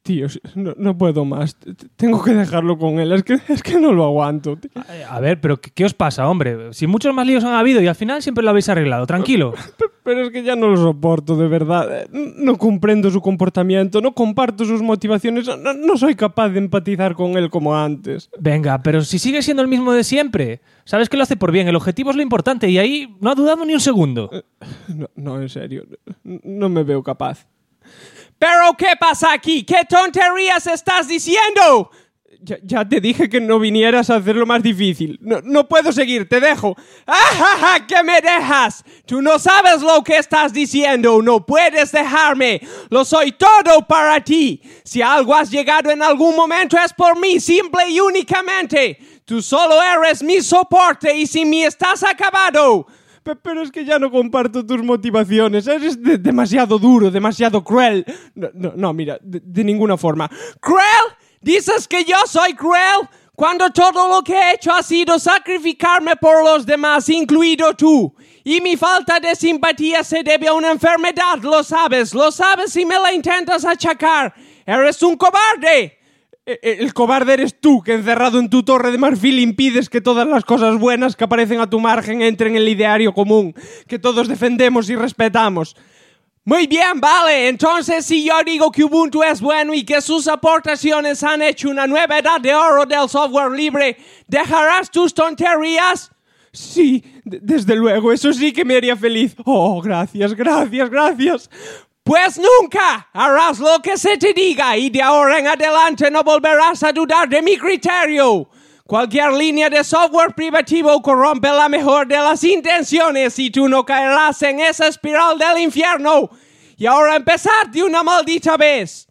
Tío, no puedo más. Tengo que dejarlo con él. Es que no lo aguanto. Tío. A ver, pero ¿qué os pasa, hombre? Si muchos más líos han habido y al final siempre lo habéis arreglado. Tranquilo. Pero es que ya no lo soporto, de verdad. No comprendo su comportamiento, no comparto sus motivaciones, no soy capaz de empatizar con él como antes. Venga, pero si sigue siendo el mismo de siempre. Sabes que lo hace por bien, el objetivo es lo importante y ahí no ha dudado ni un segundo. No, en serio. No me veo capaz. ¿Pero qué pasa aquí? ¿Qué tonterías estás diciendo? Ya te dije que no vinieras a hacerlo más difícil. No puedo seguir, te dejo. ¡Ah, que me dejas! Tú no sabes lo que estás diciendo. No puedes dejarme. Lo soy todo para ti. Si algo has llegado en algún momento es por mí, simple y únicamente. Tú solo eres mi soporte y sin mí estás acabado. Pero es que ya no comparto tus motivaciones. Eres demasiado duro, demasiado cruel. No, mira, de ninguna forma. ¿Cruel? ¿Dices que yo soy cruel? Cuando todo lo que he hecho ha sido sacrificarme por los demás, incluido tú. Y mi falta de simpatía se debe a una enfermedad, lo sabes y me la intentas achacar. ¡Eres un cobarde! El cobarde eres tú, que encerrado en tu torre de marfil impides que todas las cosas buenas que aparecen a tu margen entren en el ideario común, que todos defendemos y respetamos. Muy bien, vale. Entonces, si yo digo que Ubuntu es bueno y que sus aportaciones han hecho una nueva edad de oro del software libre, ¿dejarás tus tonterías? Sí, desde luego, eso sí que me haría feliz. Oh, gracias. Pues nunca harás lo que se te diga y de ahora en adelante no volverás a dudar de mi criterio. Cualquier línea de software privativo corrompe la mejor de las intenciones y tú no caerás en esa espiral del infierno. Y ahora empezad de una maldita vez.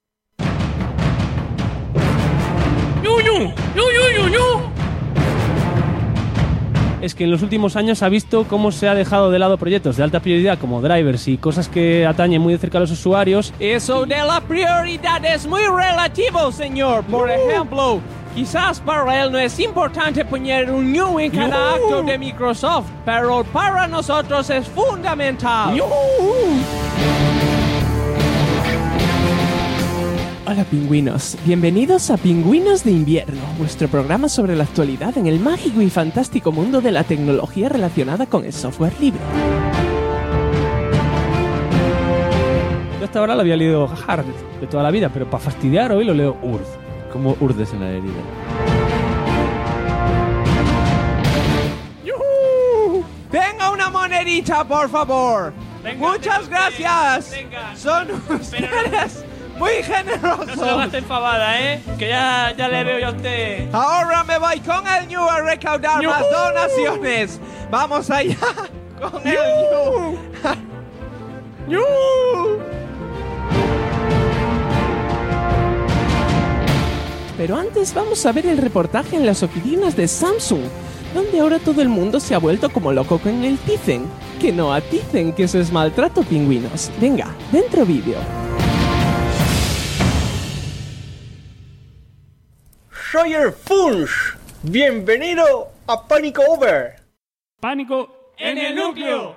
Es que en los últimos años ha visto cómo se ha dejado de lado proyectos de alta prioridad como drivers y cosas que atañen muy de cerca a los usuarios. Eso de la prioridad es muy relativo, señor. Por ejemplo, quizás para él no es importante poner un new en cada acto de Microsoft, pero para nosotros es fundamental. Hola pingüinos, bienvenidos a Pingüinos de Invierno, vuestro programa sobre la actualidad en el mágico y fantástico mundo de la tecnología relacionada con el software libre. Yo hasta ahora lo había leído hard de toda la vida, pero para fastidiar hoy lo leo Urd. Como urdes en la herida. ¡Yuhu! Venga una monedita, por favor. Muchas gracias. Venga. Son ustedes muy generosos. No se lo gasten pavada, que ya le veo yo a usted. Ahora me voy con el Ñu a recaudar más donaciones. Vamos allá con el Ñu. Pero antes vamos a ver el reportaje en las oficinas de Samsung, donde ahora todo el mundo se ha vuelto como loco con el Tizen. Que no aticen, que eso es maltrato, pingüinos. Venga, dentro vídeo. Soy el Funch. Bienvenido a Pánico Over. Pánico en el núcleo.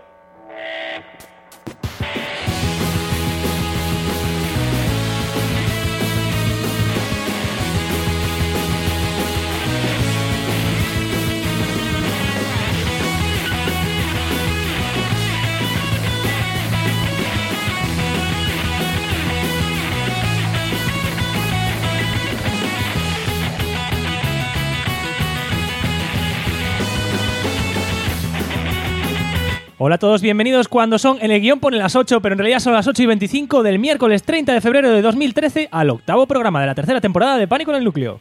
Hola a todos, bienvenidos cuando son, en el guión pone las 8, pero en realidad son las 8:25 del miércoles 30 de febrero de 2013 al octavo programa de la tercera temporada de Pánico en el Núcleo.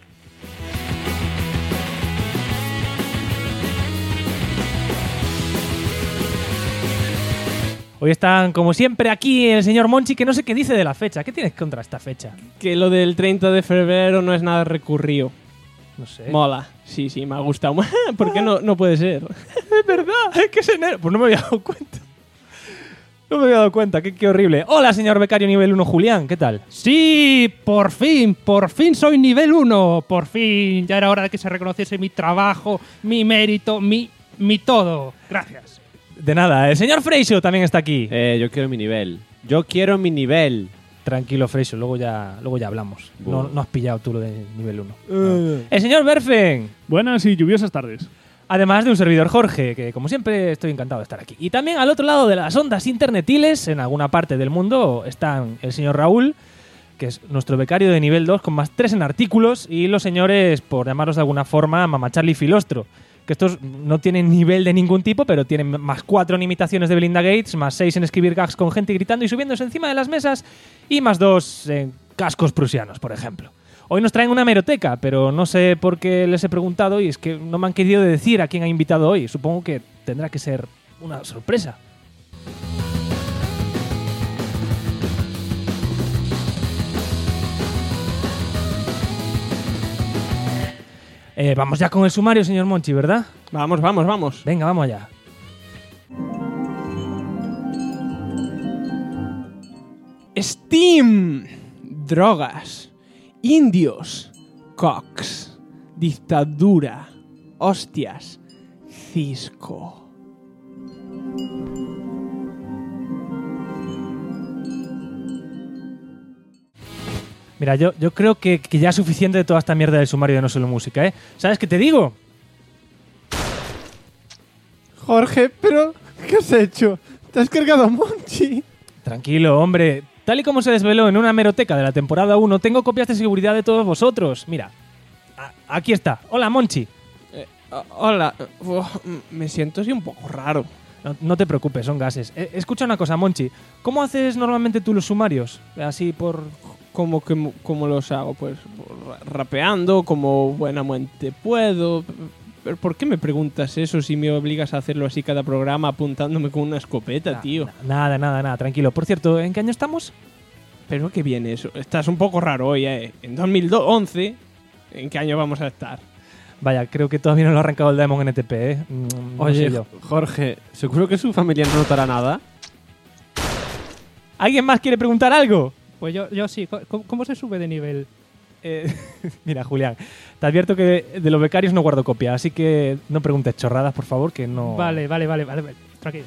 Hoy están, como siempre, aquí el señor Monchi, que no sé qué dice de la fecha. ¿Qué tienes contra esta fecha? Que lo del 30 de febrero no es nada recurrido. No sé. Mola. Sí, me ha gustado. ¿Por qué no puede ser? Es verdad, es que es enero. Pues no me había dado cuenta. No me había dado cuenta, qué horrible. Hola, señor becario nivel 1 Julián, ¿qué tal? Sí, por fin soy nivel 1. Por fin, ya era hora de que se reconociese mi trabajo, mi mérito, mi todo. Gracias. De nada, el señor Freixo también está aquí. Yo quiero mi nivel. Tranquilo, Freixo, luego ya hablamos. Bueno. No has pillado tú lo de nivel 1. El señor Berfen. Buenas y lluviosas tardes. Además de un servidor Jorge, que como siempre estoy encantado de estar aquí. Y también al otro lado de las ondas internetiles, en alguna parte del mundo, están el señor Raúl, que es nuestro becario de nivel 2 con más 3 en artículos, y los señores, por llamarlos de alguna forma, Mama Charlie y Filostro, que estos no tienen nivel de ningún tipo, pero tienen más 4 en imitaciones de Belinda Gates, más 6 en escribir gags con gente gritando y subiéndose encima de las mesas, y más 2 en cascos prusianos, por ejemplo. Hoy nos traen una hemeroteca, pero no sé por qué les he preguntado y es que no me han querido decir a quién ha invitado hoy. Supongo que tendrá que ser una sorpresa. Vamos ya con el sumario, señor Monchi, ¿verdad? Vamos, vamos, vamos. Venga, vamos allá. Steam, drogas, indios, cox, dictadura, hostias, cisco. Mira, yo creo que ya es suficiente de toda esta mierda del sumario de No Solo Música, ¿eh? ¿Sabes qué te digo? Jorge, pero ¿qué has hecho? ¿Te has cargado a Monchi? Tranquilo, hombre. Tal y como se desveló en una hemeroteca de la temporada 1, tengo copias de seguridad de todos vosotros. Mira, aquí está. Hola, Monchi. Hola, me siento así un poco raro. No te preocupes, son gases. Escucha una cosa, Monchi. ¿Cómo haces normalmente tú los sumarios? Así por... ¿Cómo los hago? Pues rapeando, como buenamente puedo. ¿Pero por qué me preguntas eso si me obligas a hacerlo así cada programa apuntándome con una escopeta, tío? Nada, tranquilo. Por cierto, ¿en qué año estamos? ¿Pero qué viene eso? Estás un poco raro hoy, ¿eh? En 2011, ¿en qué año vamos a estar? Vaya, creo que todavía no lo ha arrancado el Demon NTP, ¿eh? No Oye, sé yo. Jorge, ¿seguro que su familia no notará nada? ¿Alguien más quiere preguntar algo? Pues yo sí. ¿Cómo se sube de nivel? Mira, Julián, te advierto que de los becarios no guardo copia, así que no preguntes chorradas, por favor, que no... Vale. Tranquilo.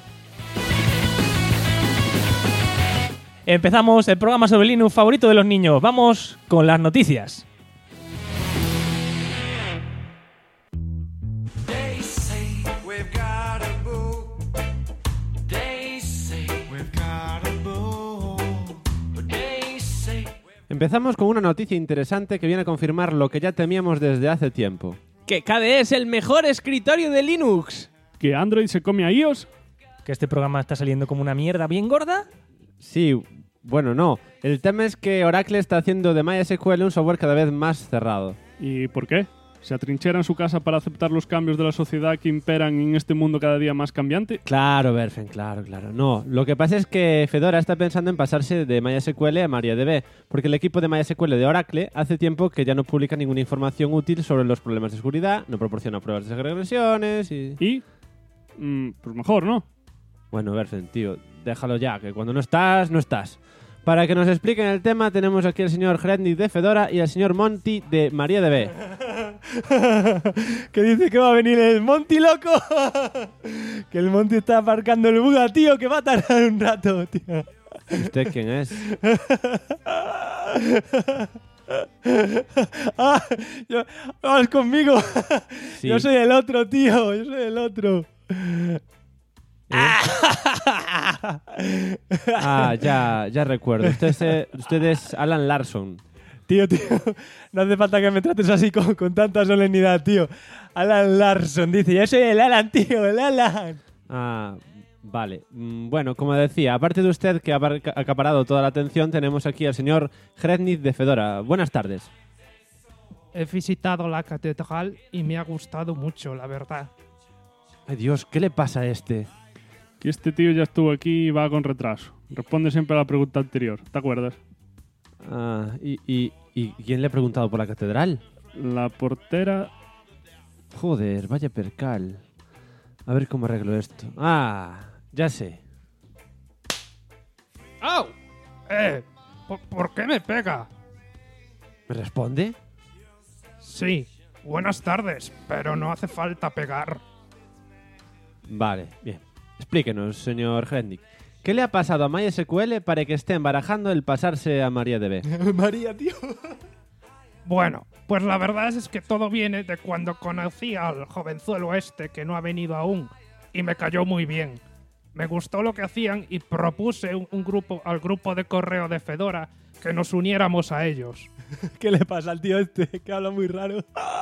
Empezamos el programa sobre Linux favorito de los niños. Vamos con las noticias. Empezamos con una noticia interesante que viene a confirmar lo que ya temíamos desde hace tiempo. ¡Que KDE es el mejor escritorio de Linux! ¿Que Android se come a iOS? ¿Que este programa está saliendo como una mierda bien gorda? Sí, bueno, no. El tema es que Oracle está haciendo de MySQL un software cada vez más cerrado. ¿Y por qué? ¿Se atrinchera en su casa para aceptar los cambios de la sociedad que imperan en este mundo cada día más cambiante? Claro, Berfen, claro. No, lo que pasa es que Fedora está pensando en pasarse de MySQL a MariaDB, porque el equipo de MySQL de Oracle hace tiempo que ya no publica ninguna información útil sobre los problemas de seguridad, no proporciona pruebas de regresiones y... ¿Y? Pues mejor, ¿no? Bueno, Berfen, tío, déjalo ya, que cuando no estás, no estás. Para que nos expliquen el tema, tenemos aquí al señor Hrednik de Fedora y al señor Monty de MariaDB. Que dice que va a venir el Monty, loco. Que el Monty está aparcando el buga, tío, que va a tardar un rato, tío. ¿Usted quién es? Vas conmigo. Sí. Yo soy el otro, tío. Yo soy el otro. Ya recuerdo. Usted es Alan Larson. Tío, no hace falta que me trates así con tanta solemnidad, tío. Alan Larson dice, yo soy el Alan, tío, el Alan. Vale. Bueno, como decía, aparte de usted que ha acaparado toda la atención, tenemos aquí al señor Hrednik de Fedora. Buenas tardes. He visitado la catedral y me ha gustado mucho, la verdad. Ay, Dios, ¿qué le pasa a este? Que este tío ya estuvo aquí y va con retraso. Responde siempre a la pregunta anterior, ¿te acuerdas? ¿Y quién le ha preguntado por la catedral? La portera... Joder, vaya percal. A ver cómo arreglo esto. Ya sé. ¡Au! ¿Por qué me pega? ¿Me responde? Sí, buenas tardes, pero no hace falta pegar. Vale, bien. Explíquenos, señor Hrednik. ¿Qué le ha pasado a MySQL para que estén barajando el pasarse a MariaDB? María, tío. Bueno, pues la verdad es que todo viene de cuando conocí al jovenzuelo este que no ha venido aún y me cayó muy bien. Me gustó lo que hacían y propuse al grupo de correo de Fedora que nos uniéramos a ellos. ¿Qué le pasa al tío este? Que habla muy raro.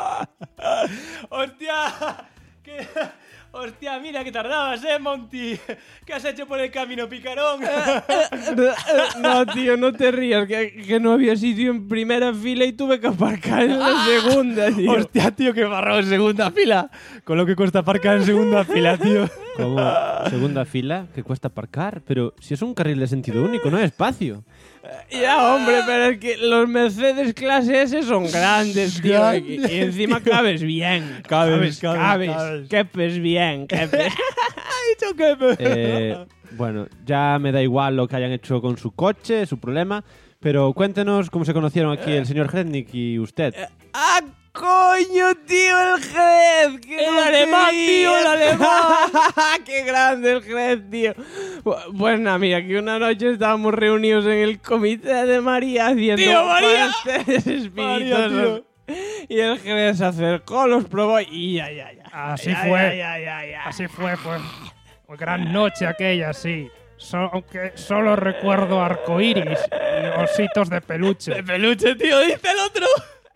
¡Hostia! ¡Hostia, mira que tardabas, Monty! ¿Qué has hecho por el camino, picarón? No, tío, no te rías, que no había sitio en primera fila y tuve que aparcar en la segunda, tío. ¡Hostia, tío, qué barro en segunda fila! Con lo que cuesta aparcar en segunda fila, tío. ¿Cómo? ¿Segunda fila? ¿Qué cuesta aparcar? Pero si es un carril de sentido único, no hay espacio. Ya, hombre, pero es que los Mercedes clase S son grandes, tío. Y encima cabes bien. Cabes. Quepes bien, quepes. Ha dicho que... Bueno, ya me da igual lo que hayan hecho con su coche, su problema, pero cuéntenos cómo se conocieron aquí el señor Hrednik y usted. ¡Ah, coño, tío, el Jred! ¡El alemán, tío, el alemán! ¡Qué grande el Jred, tío! Pues nada, mira, que una noche estábamos reunidos en el comité de María haciendo ¡Tío, María! pasteles espirituosos. María, tío. Y el Jred se acercó, los probó y ya. Así fue. Gran noche aquella, sí. Aunque solo recuerdo arcoíris y ositos de peluche. ¡De peluche, tío! ¡Dice el otro!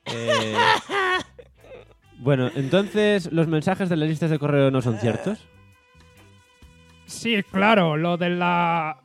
Bueno, entonces, ¿los mensajes de las listas de correo no son ciertos? Sí, claro, lo de la...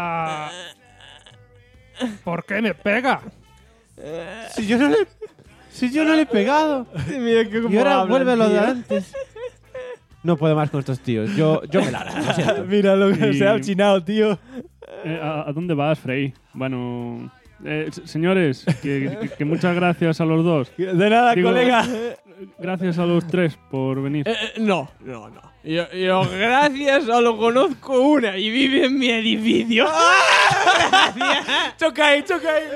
¿Por qué me pega? Si yo no le he pegado. Mira que Y ahora vuelve lo de antes. No puedo más con estos tíos. Yo me largo, lo siento. Mira lo que se ha chinado, tío. ¿A dónde vas, Frey? Bueno, señores, que muchas gracias a los dos. De nada, Digo, colega. Gracias a los tres por venir. No. Yo gracias, solo conozco una y vive en mi edificio. Gracias. Choca ahí.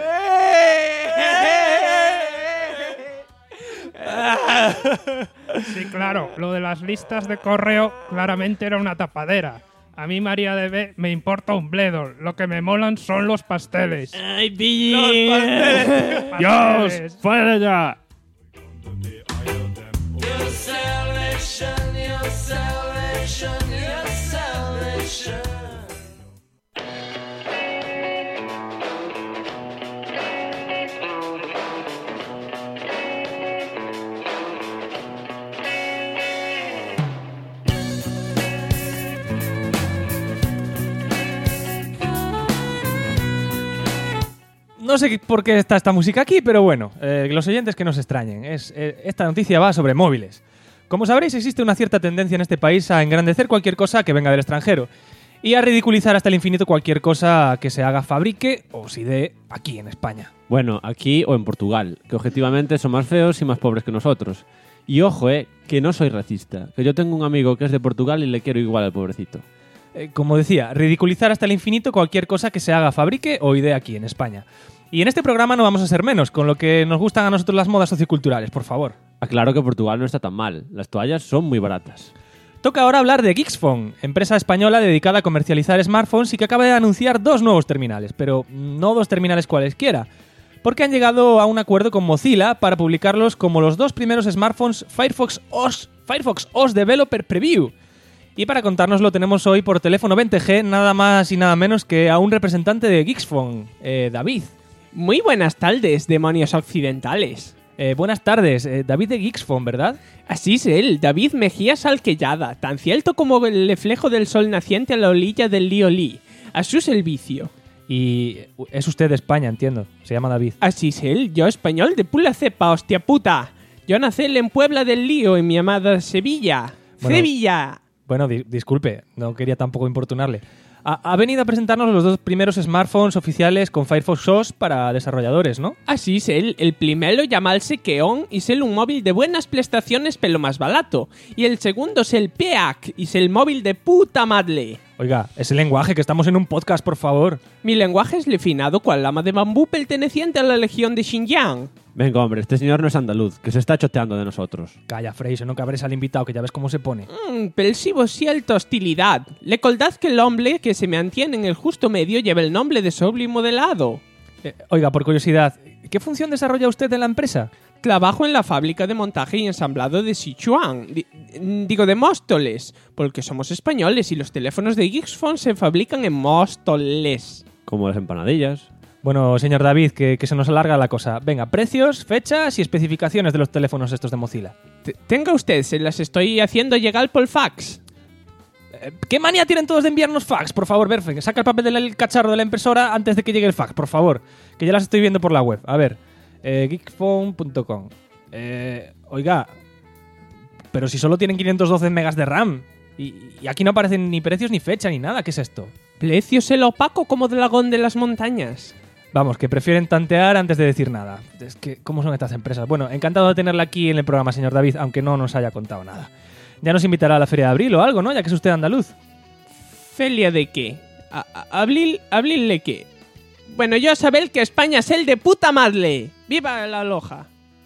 Sí, claro, lo de las listas de correo claramente era una tapadera. A mí, MariaDB, me importa un bledo. Lo que me molan son los pasteles. ¡Ay, pillín! ¡Dios! ¡Fuera ya! No sé por qué está esta música aquí, pero bueno, los oyentes que no se extrañen. Esta noticia va sobre móviles. Como sabréis, existe una cierta tendencia en este país a engrandecer cualquier cosa que venga del extranjero y a ridiculizar hasta el infinito cualquier cosa que se haga, fabrique o se idee aquí en España. Bueno, aquí o en Portugal, que objetivamente son más feos y más pobres que nosotros. Y ojo, que no soy racista, que yo tengo un amigo que es de Portugal y le quiero igual al pobrecito. Como decía, ridiculizar hasta el infinito cualquier cosa que se haga, fabrique o idee aquí en España. Y en este programa no vamos a ser menos, con lo que nos gustan a nosotros las modas socioculturales, por favor. Aclaro que Portugal no está tan mal, las toallas son muy baratas. Toca ahora hablar de Geeksphone, empresa española dedicada a comercializar smartphones y que acaba de anunciar 2 nuevos terminales, pero no 2 terminales cualesquiera, porque han llegado a un acuerdo con Mozilla para publicarlos como los 2 primeros smartphones Firefox OS Developer Preview. Y para contárnoslo tenemos hoy por teléfono 20G nada más y nada menos que a un representante de Geeksphone, David. Muy buenas tardes, demonios occidentales. Buenas tardes, David de Geeksphone, ¿verdad? Así es él, David Mejía Salquellada, tan cierto como el reflejo del sol naciente a la orilla del río Lee. A su servicio. Y es usted de España, entiendo. Se llama David. Así es él, yo español de pura cepa, hostia puta. Yo nací en Puebla del Lío, en mi amada Sevilla. Bueno, ¡Sevilla! Bueno, disculpe, no quería tampoco importunarle. Ha venido a presentarnos los 2 primeros smartphones oficiales con Firefox OS para desarrolladores, ¿no? Así es él, el primero llamarse Keon y ser un móvil de buenas prestaciones pero más barato. Y el segundo es el PEAC y es el móvil de puta madre. Oiga, ese lenguaje, que estamos en un podcast, por favor. Mi lenguaje es refinado cual lama de bambú perteneciente a la legión de Xinjiang. Venga, hombre, este señor no es andaluz, que se está choteando de nosotros. Calla, Freixo, no cabres al invitado, que ya ves cómo se pone. Percibo cierta hostilidad. Recordad que el hombre que se mantiene en el justo medio lleva el nombre de sobre y modelado. Oiga, por curiosidad, ¿qué función desarrolla usted en la empresa? Trabajo en la fábrica de montaje y ensamblado de Sichuan. Digo de Móstoles, porque somos españoles y los teléfonos de Gixphone se fabrican en Móstoles. Como las empanadillas. Bueno, señor David, que se nos alarga la cosa. Venga, precios, fechas y especificaciones de los teléfonos estos de Mozilla. Tenga usted, se las estoy haciendo llegar por fax. ¿Qué manía tienen todos de enviarnos fax? Por favor, Berfen, saca el papel del cacharro de la impresora antes de que llegue el fax, por favor. Que ya las estoy viendo por la web. A ver, geekphone.com. Oiga, pero si solo tienen 512 megas de RAM. Y aquí no aparecen ni precios ni fecha ni nada. ¿Qué es esto? Precios el opaco como dragón de las montañas. Vamos, que prefieren tantear antes de decir nada. Es que, ¿cómo son estas empresas? Bueno, encantado de tenerla aquí en el programa, señor David, aunque no nos haya contado nada. Ya nos invitará a la Feria de Abril o algo, ¿no? Ya que es usted andaluz. ¿Feria de qué? ¿Abril de qué? Bueno, yo sabéis que España es el de puta madre. ¡Viva la loja!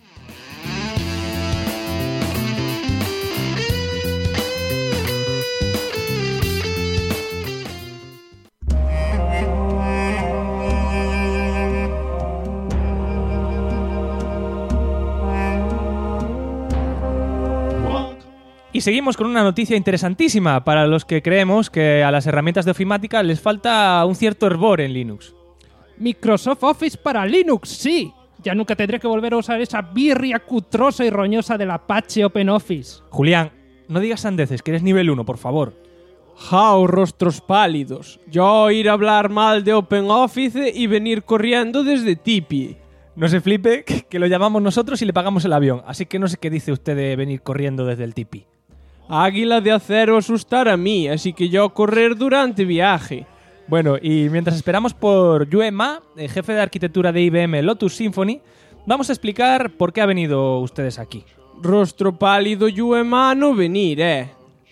Y seguimos con una noticia interesantísima para los que creemos que a las herramientas de ofimática les falta un cierto hervor en Linux. Microsoft Office para Linux, sí. Ya nunca tendré que volver a usar esa birria cutrosa y roñosa del Apache OpenOffice. Julián, no digas sandeces, que eres nivel 1, por favor. ¡Jao, rostros pálidos! Yo oír hablar mal de OpenOffice y venir corriendo desde Tipeee. No se flipe, que lo llamamos nosotros y le pagamos el avión. Así que no sé qué dice usted de venir corriendo desde el Tipeee. Águila de acero asustar a mí, así que yo correr durante viaje. Bueno, y mientras esperamos por Yue Ma, el jefe de arquitectura de IBM Lotus Symphony, vamos a explicar por qué ha venido ustedes aquí. Rostro pálido Yue Ma no venir,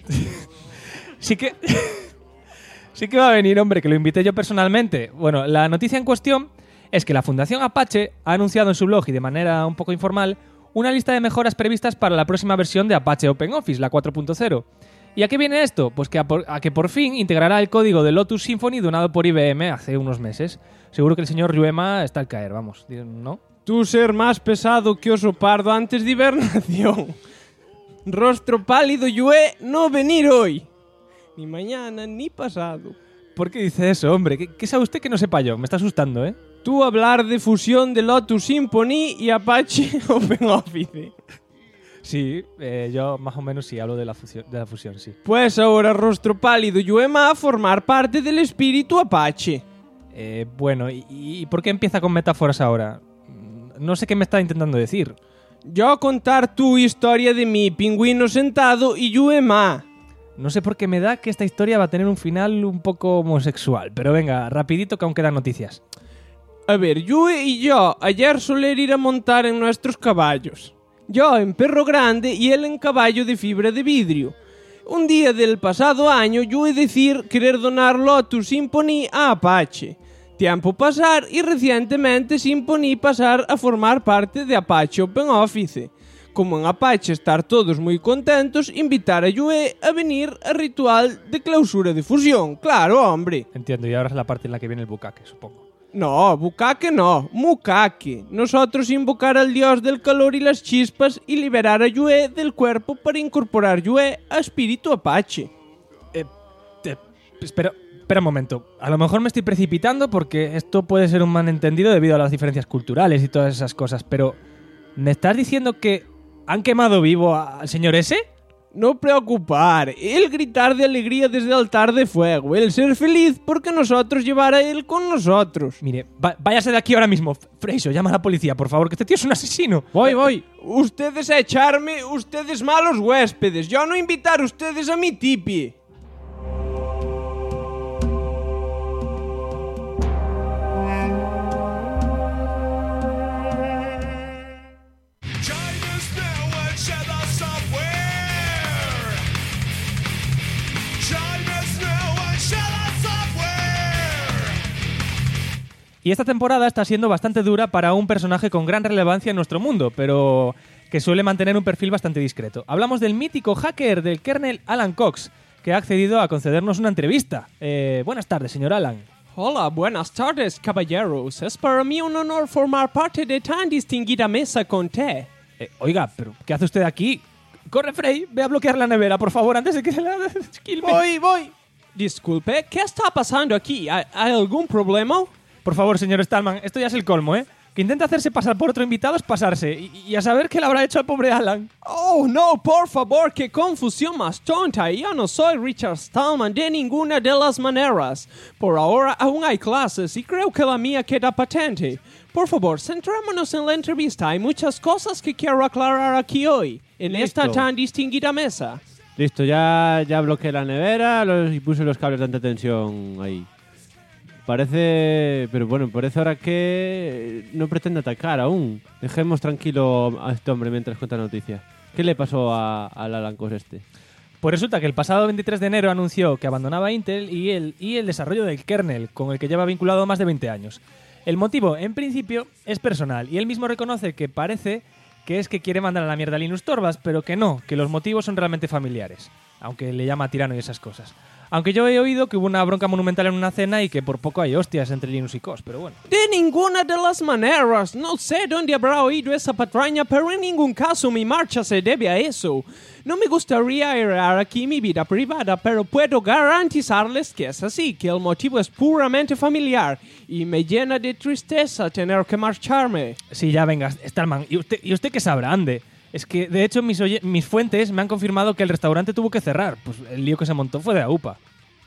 Sí que va a venir, hombre, que lo invité yo personalmente. Bueno, la noticia en cuestión es que la Fundación Apache ha anunciado en su blog y de manera un poco informal una lista de mejoras previstas para la próxima versión de Apache OpenOffice, la 4.0. ¿Y a qué viene esto? Pues que a que por fin integrará el código de Lotus Symphony donado por IBM hace unos meses. Seguro que el señor Yuema está al caer, vamos, ¿no? Tú ser más pesado que oso pardo antes de hibernación. Rostro pálido Yue no venir hoy. Ni mañana ni pasado. ¿Por qué dice eso, hombre? ¿Qué sabe usted que no sepa yo? Me está asustando, ¿eh? Tú hablar de fusión de Lotus Symphony y Apache OpenOffice. Sí, yo más o menos sí hablo de la fusión, sí. Pues ahora rostro pálido Yuema a formar parte del espíritu Apache. Bueno, ¿y por qué empieza con metáforas ahora? No sé qué me está intentando decir. Yo contar tu historia de mi pingüino sentado y Yuema. No sé por qué me da que esta historia va a tener un final un poco homosexual, pero venga, rapidito que aún quedan noticias. A ver, Yue y yo ayer soler ir a montar en nuestros caballos. Yo en perro grande y él en caballo de fibra de vidrio. Un día del pasado año, Yue decir querer donar Lotus Symphony a Apache. Tiempo pasar y recientemente Symphony pasar a formar parte de Apache OpenOffice. Como en Apache estar todos muy contentos, invitar a Yue a venir al ritual de clausura de fusión. Claro, hombre. Entiendo, y ahora es la parte en la que viene el bucaque, supongo. No, bucaque no, mucaque. Nosotros invocar al dios del calor y las chispas y liberar a Yue del cuerpo para incorporar Yue a espíritu Apache. Espera un momento. A lo mejor me estoy precipitando porque esto puede ser un malentendido debido a las diferencias culturales y todas esas cosas, pero ¿me estás diciendo que han quemado vivo al señor ese? No preocupar, el gritar de alegría desde el altar de fuego, el ser feliz porque nosotros llevar a él con nosotros. Mire, váyase de aquí ahora mismo. Freixo, llama a la policía, por favor, que este tío es un asesino. Voy. Ustedes a echarme, ustedes malos huéspedes. Yo no invitar a ustedes a mi Tipeee. China's now and Y esta temporada está siendo bastante dura para un personaje con gran relevancia en nuestro mundo, pero que suele mantener un perfil bastante discreto. Hablamos del mítico hacker del kernel Alan Cox, que ha accedido a concedernos una entrevista. Buenas tardes, señor Alan. Hola, buenas tardes, caballeros. Es para mí un honor formar parte de tan distinguida mesa con té. Oiga, ¿pero qué hace usted aquí? Corre, Frey, ve a bloquear la nevera, por favor, antes de que se la... Voy. Disculpe, ¿qué está pasando aquí? ¿Hay algún problema? Por favor, señor Stallman, esto ya es el colmo, ¿eh? Que intenta hacerse pasar por otro invitado es pasarse. Y a saber qué le habrá hecho al pobre Alan. Oh, no, por favor, qué confusión más tonta. Yo no soy Richard Stallman de ninguna de las maneras. Por ahora aún hay clases y creo que la mía queda patente. Por favor, centrémonos en la entrevista. Hay muchas cosas que quiero aclarar aquí hoy, en esta tan distinguida mesa. Listo, ya bloqueé la nevera y puse los cables de alta tensión ahí. Parece ahora que no pretende atacar aún. Dejemos tranquilo a este hombre mientras cuenta noticias. ¿Qué le pasó al Alan Cox este? Pues resulta que el pasado 23 de enero anunció que abandonaba Intel y el desarrollo del kernel, con el que lleva vinculado más de 20 años. El motivo, en principio, es personal, y él mismo reconoce que parece que es que quiere mandar a la mierda a Linus Torvalds, pero que no, que los motivos son realmente familiares, aunque le llama tirano y esas cosas. Aunque yo he oído que hubo una bronca monumental en una cena y que por poco hay hostias entre Linus y Cos, pero bueno. De ninguna de las maneras. No sé dónde habrá oído esa patraña, pero en ningún caso mi marcha se debe a eso. No me gustaría airear aquí mi vida privada, pero puedo garantizarles que es así, que el motivo es puramente familiar y me llena de tristeza tener que marcharme. Sí, ya venga, Stallman. ¿Y usted qué sabrá, ande? Es que, de hecho, mis fuentes me han confirmado que el restaurante tuvo que cerrar. Pues el lío que se montó fue de la UPA.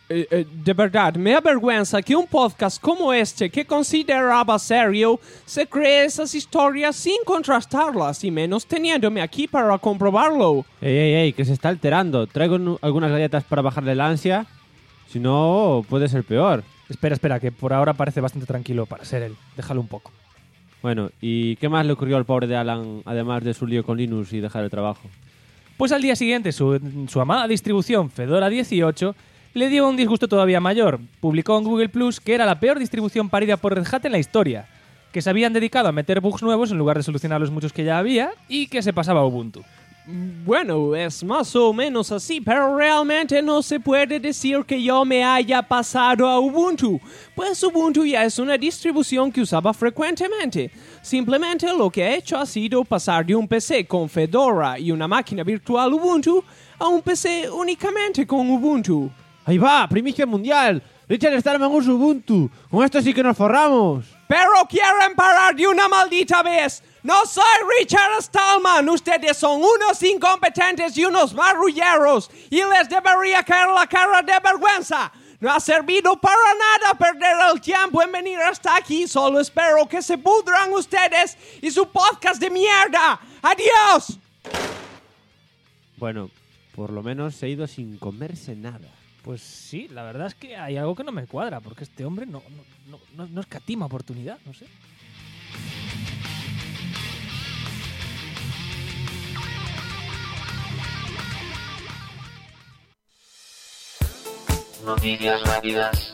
De verdad, me avergüenza que un podcast como este, que consideraba serio, se cree esas historias sin contrastarlas, y menos teniéndome aquí para comprobarlo. Ey, que se está alterando. Traigo algunas galletas para bajarle la ansia. Si no, puede ser peor. Espera, que por ahora parece bastante tranquilo para ser él. Déjalo un poco. Bueno, ¿y qué más le ocurrió al pobre de Alan, además de su lío con Linus y dejar el trabajo? Pues al día siguiente, su amada distribución Fedora 18 le dio un disgusto todavía mayor. Publicó en Google Plus que era la peor distribución parida por Red Hat en la historia, que se habían dedicado a meter bugs nuevos en lugar de solucionar los muchos que ya había y que se pasaba a Ubuntu. Bueno, es más o menos así, pero realmente no se puede decir que yo me haya pasado a Ubuntu, pues Ubuntu ya es una distribución que usaba frecuentemente. Simplemente lo que he hecho ha sido pasar de un PC con Fedora y una máquina virtual Ubuntu a un PC únicamente con Ubuntu. ¡Ahí va! ¡Primicia mundial! Richard Stallman usa Ubuntu. Con esto sí que nos forramos. ¡Pero quieren parar de una maldita vez! ¡No soy Richard Stallman! Ustedes son unos incompetentes y unos marrulleros, y les debería caer la cara de vergüenza. No ha servido para nada perder el tiempo en venir hasta aquí. Solo espero que se pudran ustedes y su podcast de mierda. ¡Adiós! Bueno, por lo menos se ha ido sin comerse nada. Pues sí, la verdad es que hay algo que no me cuadra, porque este hombre no escatima oportunidad, no sé. Noticias rápidas.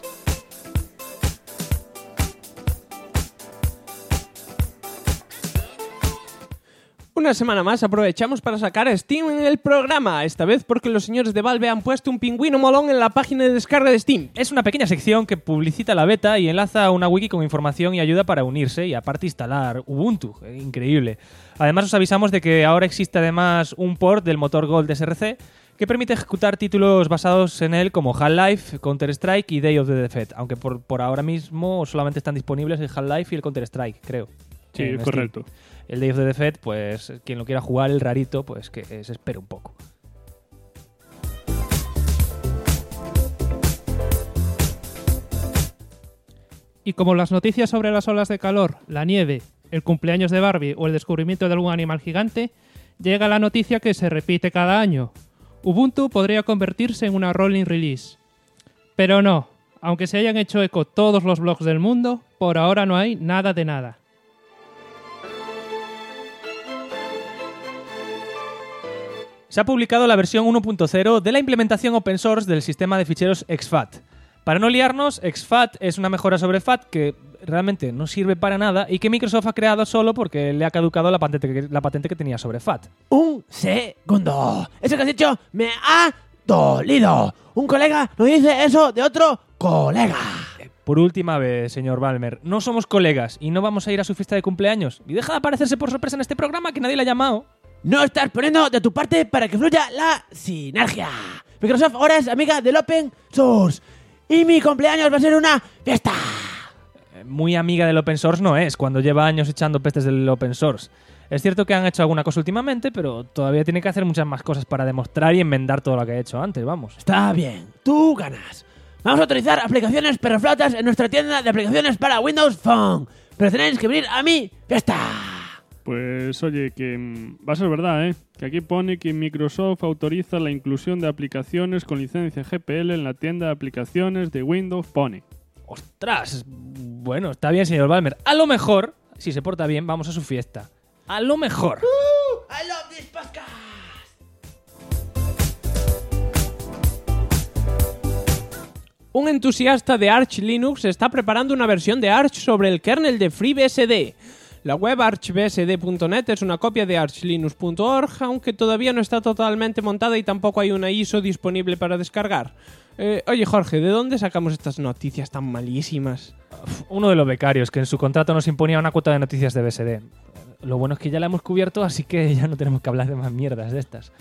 Una semana más aprovechamos para sacar a Steam en el programa, esta vez porque los señores de Valve han puesto un pingüino molón en la página de descarga de Steam. Es una pequeña sección que publicita la beta y enlaza a una wiki con información y ayuda para unirse y aparte instalar Ubuntu. Increíble. Además os avisamos de que ahora existe además un port del motor Gold SRC que permite ejecutar títulos basados en él como Half-Life, Counter-Strike y Day of the Dead, aunque por ahora mismo solamente están disponibles el Half-Life y el Counter-Strike, creo. Sí, correcto. Steam. El Day of the Dead, pues quien lo quiera jugar, el rarito, pues que se espere un poco. Y como las noticias sobre las olas de calor, la nieve, el cumpleaños de Barbie o el descubrimiento de algún animal gigante, llega la noticia que se repite cada año. Ubuntu podría convertirse en una rolling release. Pero no, aunque se hayan hecho eco todos los blogs del mundo, por ahora no hay nada de nada. Se ha publicado la versión 1.0 de la implementación open source del sistema de ficheros exFAT. Para no liarnos, exFAT es una mejora sobre FAT que realmente no sirve para nada y que Microsoft ha creado solo porque le ha caducado la patente que tenía sobre FAT. Un segundo. Eso que has dicho me ha dolido. Un colega no dice eso de otro colega. Por última vez, señor Balmer, no somos colegas y no vamos a ir a su fiesta de cumpleaños. Y deja de aparecerse por sorpresa en este programa que nadie le ha llamado. No estás poniendo de tu parte para que fluya la sinergia. Microsoft ahora es amiga del Open Source. Y mi cumpleaños va a ser una fiesta. Muy amiga del open source no es, cuando lleva años echando pestes del open source. Es cierto que han hecho alguna cosa últimamente, pero todavía tiene que hacer muchas más cosas para demostrar y enmendar todo lo que ha hecho antes, vamos. Está bien, tú ganas. Vamos a autorizar aplicaciones perroflautas en nuestra tienda de aplicaciones para Windows Phone. Pero tenéis que venir a mi fiesta. Pues oye, que va a ser verdad, ¿eh? Que aquí pone que Microsoft autoriza la inclusión de aplicaciones con licencia GPL en la tienda de aplicaciones de Windows Phone. ¡Ostras! Bueno, está bien, señor Balmer. A lo mejor, si se porta bien, vamos a su fiesta. A lo mejor. I love this podcast. Un entusiasta de Arch Linux está preparando una versión de Arch sobre el kernel de FreeBSD. La web archbsd.net es una copia de archlinux.org, aunque todavía no está totalmente montada y tampoco hay una ISO disponible para descargar. Oye, Jorge, ¿de dónde sacamos estas noticias tan malísimas? Uno de los becarios, que en su contrato nos imponía una cuota de noticias de BSD. Lo bueno es que ya la hemos cubierto, así que ya no tenemos que hablar de más mierdas de estas.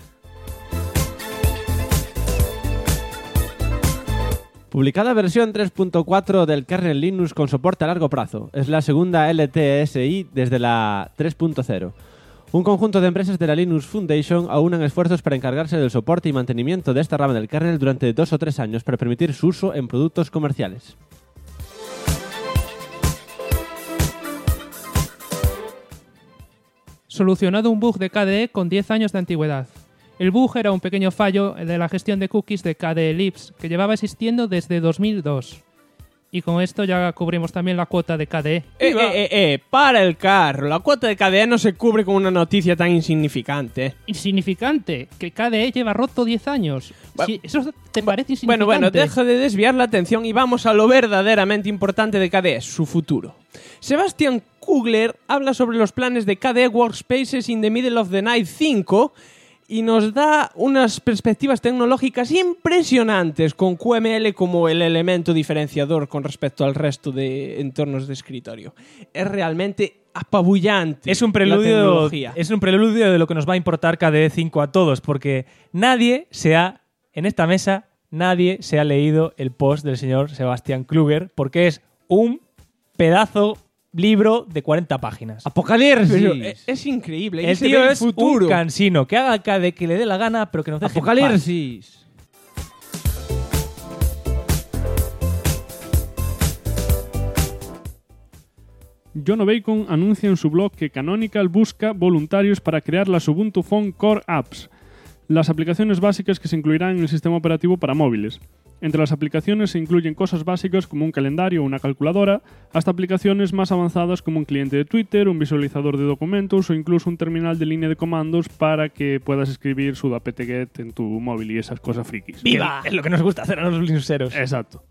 Publicada versión 3.4 del kernel Linux con soporte a largo plazo. Es la segunda LTSI desde la 3.0. Un conjunto de empresas de la Linux Foundation aunan esfuerzos para encargarse del soporte y mantenimiento de esta rama del kernel durante 2 o 3 años para permitir su uso en productos comerciales. Solucionado un bug de KDE con 10 años de antigüedad. El bug era un pequeño fallo de la gestión de cookies de KDE Lips, que llevaba existiendo desde 2002. Y con esto ya cubrimos también la cuota de KDE. Para el carro. La cuota de KDE no se cubre con una noticia tan insignificante. Insignificante, que KDE lleva roto 10 años. Sí, ¿eso te parece insignificante? Bueno, deja de desviar la atención y vamos a lo verdaderamente importante de KDE, su futuro. Sebastian Kugler habla sobre los planes de KDE Workspaces in the Middle of the Night 5 y nos da unas perspectivas tecnológicas impresionantes con QML como el elemento diferenciador con respecto al resto de entornos de escritorio. Es realmente apabullante. Es un preludio de lo que nos va a importar KDE 5 a todos, porque en esta mesa nadie se ha leído el post del señor Sebastian Kugler, porque es un pedazo libro de 40 páginas. ¡Apocalipsis! Pero es increíble. El tío es un cansino, que haga KDE que le dé la gana, pero que nos deje ¡Apocalipsis! John Bacon anuncia en su blog que Canonical busca voluntarios para crear las Ubuntu Phone Core Apps, las aplicaciones básicas que se incluirán en el sistema operativo para móviles. Entre las aplicaciones se incluyen cosas básicas como un calendario o una calculadora, hasta aplicaciones más avanzadas como un cliente de Twitter, un visualizador de documentos o incluso un terminal de línea de comandos para que puedas escribir sudo apt-get en tu móvil y esas cosas frikis. ¡Viva! Es lo que nos gusta hacer a los linuxeros. Exacto.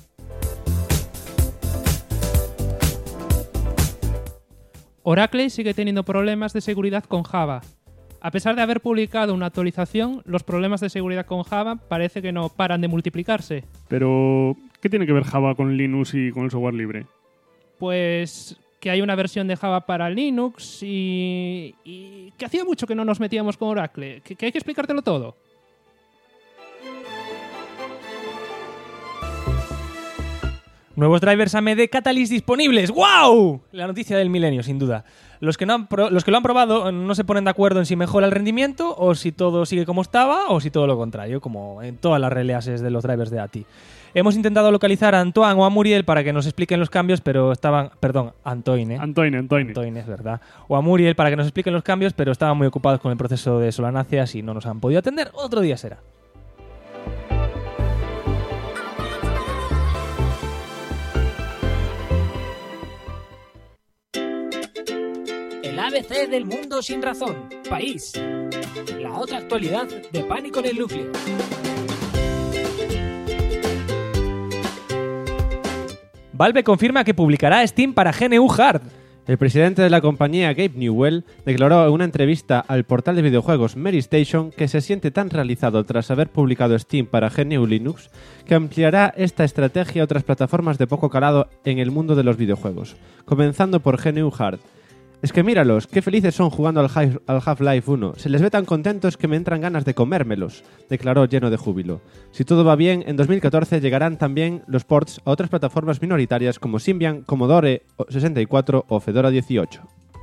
Oracle sigue teniendo problemas de seguridad con Java. A pesar de haber publicado una actualización, los problemas de seguridad con Java parece que no paran de multiplicarse. Pero, ¿qué tiene que ver Java con Linux y con el software libre? Pues que hay una versión de Java para Linux y que hacía mucho que no nos metíamos con Oracle. Que hay que explicártelo todo. Nuevos drivers AMD Catalyst disponibles. ¡Wow! La noticia del milenio, sin duda. Los que lo han probado no se ponen de acuerdo en si mejora el rendimiento o si todo sigue como estaba o si todo lo contrario, como en todas las releases de los drivers de ATI. Hemos intentado localizar a Antoine o a Muriel para que nos expliquen los cambios, pero estaban... Perdón, Antoine. Antoine, es verdad. O a Muriel para que nos expliquen los cambios, pero estaban muy ocupados con el proceso de solanáceas y no nos han podido atender. Otro día será. El ABC del mundo sin razón. País. La otra actualidad de Pánico en el Núcleo. Valve confirma que publicará Steam para GNU Hard. El presidente de la compañía, Gabe Newell, declaró en una entrevista al portal de videojuegos Mary Station que se siente tan realizado tras haber publicado Steam para GNU Linux que ampliará esta estrategia a otras plataformas de poco calado en el mundo de los videojuegos, comenzando por GNU Hard. Es que míralos, qué felices son jugando al Half-Life 1. Se les ve tan contentos que me entran ganas de comérmelos, declaró lleno de júbilo. Si todo va bien, en 2014 llegarán también los ports a otras plataformas minoritarias como Symbian, Commodore 64 o Fedora 18.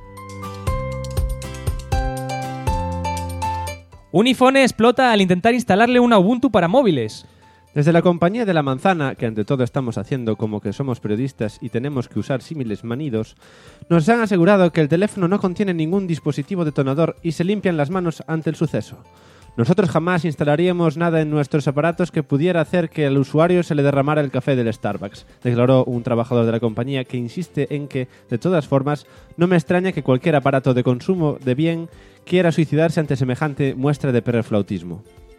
Un iPhone explota al intentar instalarle una Ubuntu para móviles. Desde la compañía de la manzana, que ante todo estamos haciendo como que somos periodistas y tenemos que usar símiles manidos, nos han asegurado que el teléfono no contiene ningún dispositivo detonador y se limpian las manos ante el suceso. Nosotros jamás instalaríamos nada en nuestros aparatos que pudiera hacer que al usuario se le derramara el café del Starbucks, declaró un trabajador de la compañía que insiste en que, de todas formas, no me extraña que cualquier aparato de consumo de bien quiera suicidarse ante semejante muestra de perroflautismo.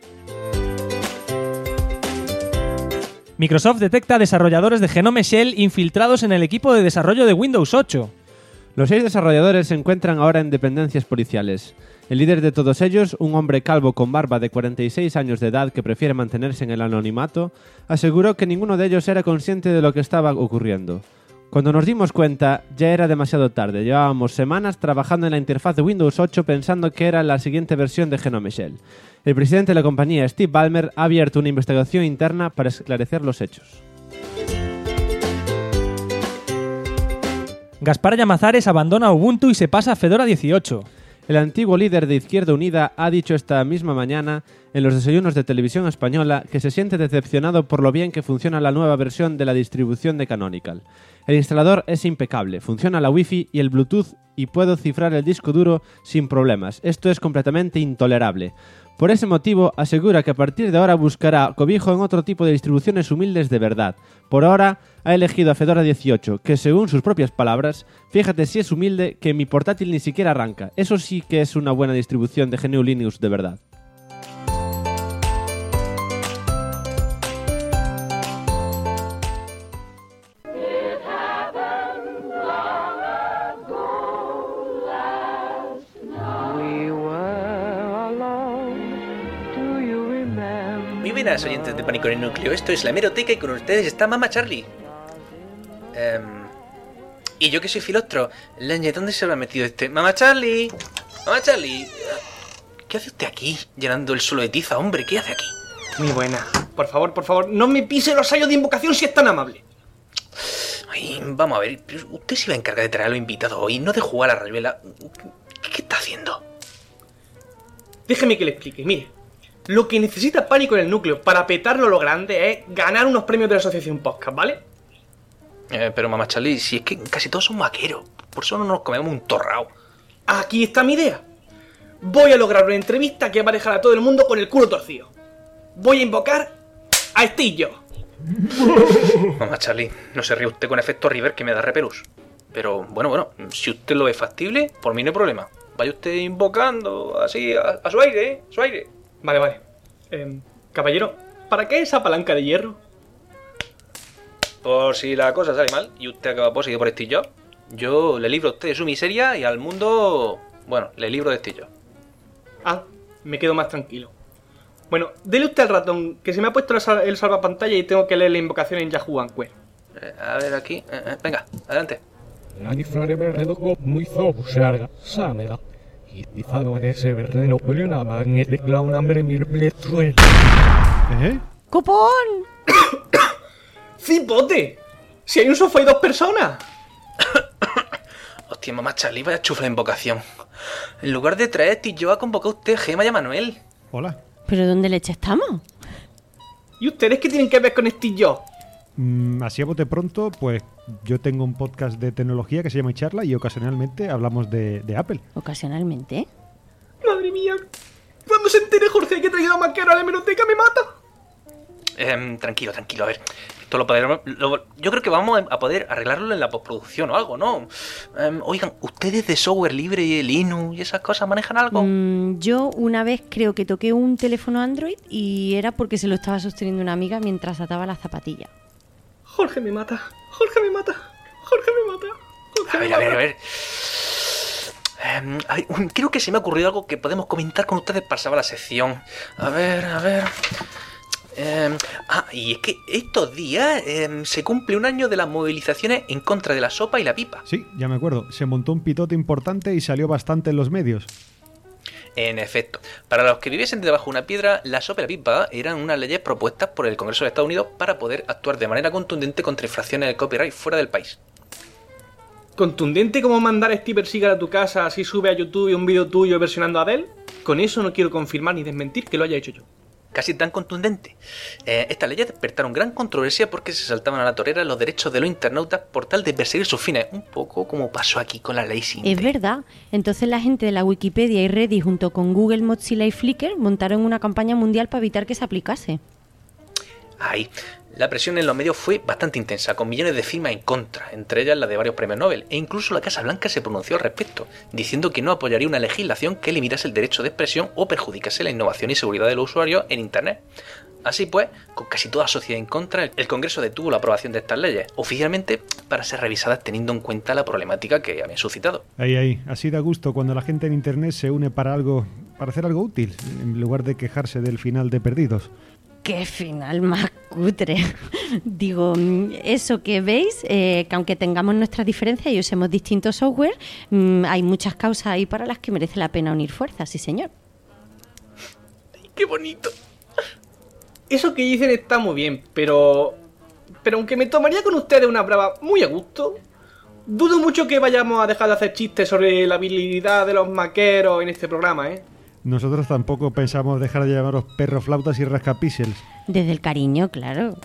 Microsoft detecta desarrolladores de Genome Shell infiltrados en el equipo de desarrollo de Windows 8. Los 6 desarrolladores se encuentran ahora en dependencias policiales. El líder de todos ellos, un hombre calvo con barba de 46 años de edad que prefiere mantenerse en el anonimato, aseguró que ninguno de ellos era consciente de lo que estaba ocurriendo. Cuando nos dimos cuenta, ya era demasiado tarde. Llevábamos semanas trabajando en la interfaz de Windows 8 pensando que era la siguiente versión de Genome Shell. El presidente de la compañía, Steve Ballmer, ha abierto una investigación interna para esclarecer los hechos. Gaspar Llamazares abandona Ubuntu y se pasa a Fedora 18. El antiguo líder de Izquierda Unida ha dicho esta misma mañana en los desayunos de Televisión Española que se siente decepcionado por lo bien que funciona la nueva versión de la distribución de Canonical. El instalador es impecable, funciona la Wi-Fi y el Bluetooth y puedo cifrar el disco duro sin problemas. Esto es completamente intolerable. Por ese motivo, asegura que a partir de ahora buscará cobijo en otro tipo de distribuciones humildes de verdad. Por ahora, ha elegido a Fedora 18, que según sus propias palabras, fíjate si es humilde que mi portátil ni siquiera arranca. Eso sí que es una buena distribución de GNU Linux de verdad. Muy buenas, oyentes de Pánico en el Núcleo. Esto es la Hemeroteca y con ustedes está Mama Charlie. Y yo que soy filostro. Leñe, ¿dónde se habrá metido este? ¡Mama Charlie! ¡Mama Charlie! ¿Qué hace usted aquí? Llenando el suelo de tiza, hombre. ¿Qué hace aquí? Muy buena. Por favor, no me pise los sellos de invocación si es tan amable. Ay, vamos a ver. Usted se iba a encargar de traer a los invitados hoy, no de jugar a la rayuela. ¿Qué está haciendo? Déjeme que le explique. Mire, lo que necesita Pánico en el Núcleo para petarlo lo grande es ganar unos premios de la Asociación Podcast, ¿vale? Pero Mama Charlie, si es que casi todos son vaqueros. Por eso no nos comemos un torrao. Aquí está mi idea. Voy a lograr una entrevista que va a dejar a todo el mundo con el culo torcido. Voy a invocar a Estillo. Mama Charlie, no se ríe usted con efecto River que me da repelús. Pero bueno, si usted lo ve factible, por mí no hay problema. Vaya usted invocando así a su aire, ¿eh? Su aire. Vale. Caballero, ¿para qué esa palanca de hierro? Por si la cosa sale mal y usted acaba poseído por Estillo, yo le libro a usted de su miseria y al mundo, bueno, le libro de Estillo. Ah, me quedo más tranquilo. Bueno, dele usted al ratón, que se me ha puesto el salvapantalla y tengo que leer la invocación en Yahoo Answer. A ver aquí, venga, adelante. ¡Copón! ¡Cipote! ¡Si hay un sofá y 2 personas! Hostia, Mamá Charlie, vaya chufla de invocación. En lugar de traer yo ha convocado a usted Gema y a Manuel. Hola. ¿Pero dónde leche estamos? ¿Y ustedes qué tienen que ver con Estillo? Así a bote pronto, pues yo tengo un podcast de tecnología que se llama Charla y ocasionalmente hablamos de Apple. ¿Ocasionalmente? ¡Madre mía! Cuando se entere Jorge que he traído a Maquero a la hemeroteca me mata. Tranquilo, a ver. Esto lo podremos... yo creo que vamos a poder arreglarlo en la postproducción o algo, ¿no? Oigan, ¿ustedes de software libre y Linux y esas cosas manejan algo? Yo una vez creo que toqué un teléfono Android y era porque se lo estaba sosteniendo una amiga mientras ataba la zapatilla. Jorge me mata. Jorge me mata. Jorge me mata. Jorge me mata. A ver. Creo que se me ha ocurrido algo que podemos comentar con ustedes para salvar la sección. A ver. Y es que estos días se cumple un año de las movilizaciones en contra de la sopa y la pipa. Sí, ya me acuerdo. Se montó un pitote importante y salió bastante en los medios. En efecto, para los que viviesen debajo de una piedra, la sopa y la pipa eran unas leyes propuestas por el Congreso de Estados Unidos para poder actuar de manera contundente contra infracciones del copyright fuera del país. ¿Contundente como mandar a Steven Seagal a tu casa si sube a YouTube un vídeo tuyo versionando a Adele? Con eso no quiero confirmar ni desmentir que lo haya hecho yo. Casi tan contundente. Estas leyes despertaron gran controversia porque se saltaban a la torera los derechos de los internautas por tal de perseguir sus fines, un poco como pasó aquí con la ley Sinte. Es verdad. Entonces la gente de la Wikipedia y Reddit junto con Google, Mozilla y Flickr montaron una campaña mundial para evitar que se aplicase. Ahí. La presión en los medios fue bastante intensa, con millones de firmas en contra, entre ellas la de varios premios Nobel, e incluso la Casa Blanca se pronunció al respecto, diciendo que no apoyaría una legislación que limitase el derecho de expresión o perjudicase la innovación y seguridad de los usuarios en Internet. Así pues, con casi toda la sociedad en contra, el Congreso detuvo la aprobación de estas leyes, oficialmente para ser revisadas teniendo en cuenta la problemática que habían suscitado. Ahí. Así da gusto cuando la gente en Internet se une para hacer algo útil, en lugar de quejarse del final de Perdidos. ¡Qué final más cutre! Digo, eso que veis, que aunque tengamos nuestras diferencias y usemos distintos software, hay muchas causas ahí para las que merece la pena unir fuerzas, sí señor. ¡Qué bonito! Eso que dicen está muy bien, pero aunque me tomaría con ustedes una brava muy a gusto, dudo mucho que vayamos a dejar de hacer chistes sobre la habilidad de los maqueros en este programa, ¿eh? Nosotros tampoco pensamos dejar de llamaros perroflautas y rascapíxeles. Desde el cariño, claro.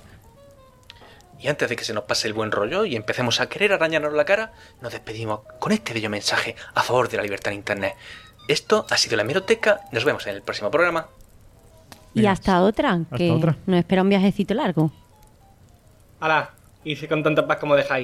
Y antes de que se nos pase el buen rollo y empecemos a querer arañarnos la cara, nos despedimos con este bello mensaje a favor de la libertad en Internet. Esto ha sido La Hemeroteca. Nos vemos en el próximo programa. Y hasta otra, que nos espera un viajecito largo. ¡Hala! Hice con tanta paz como dejáis.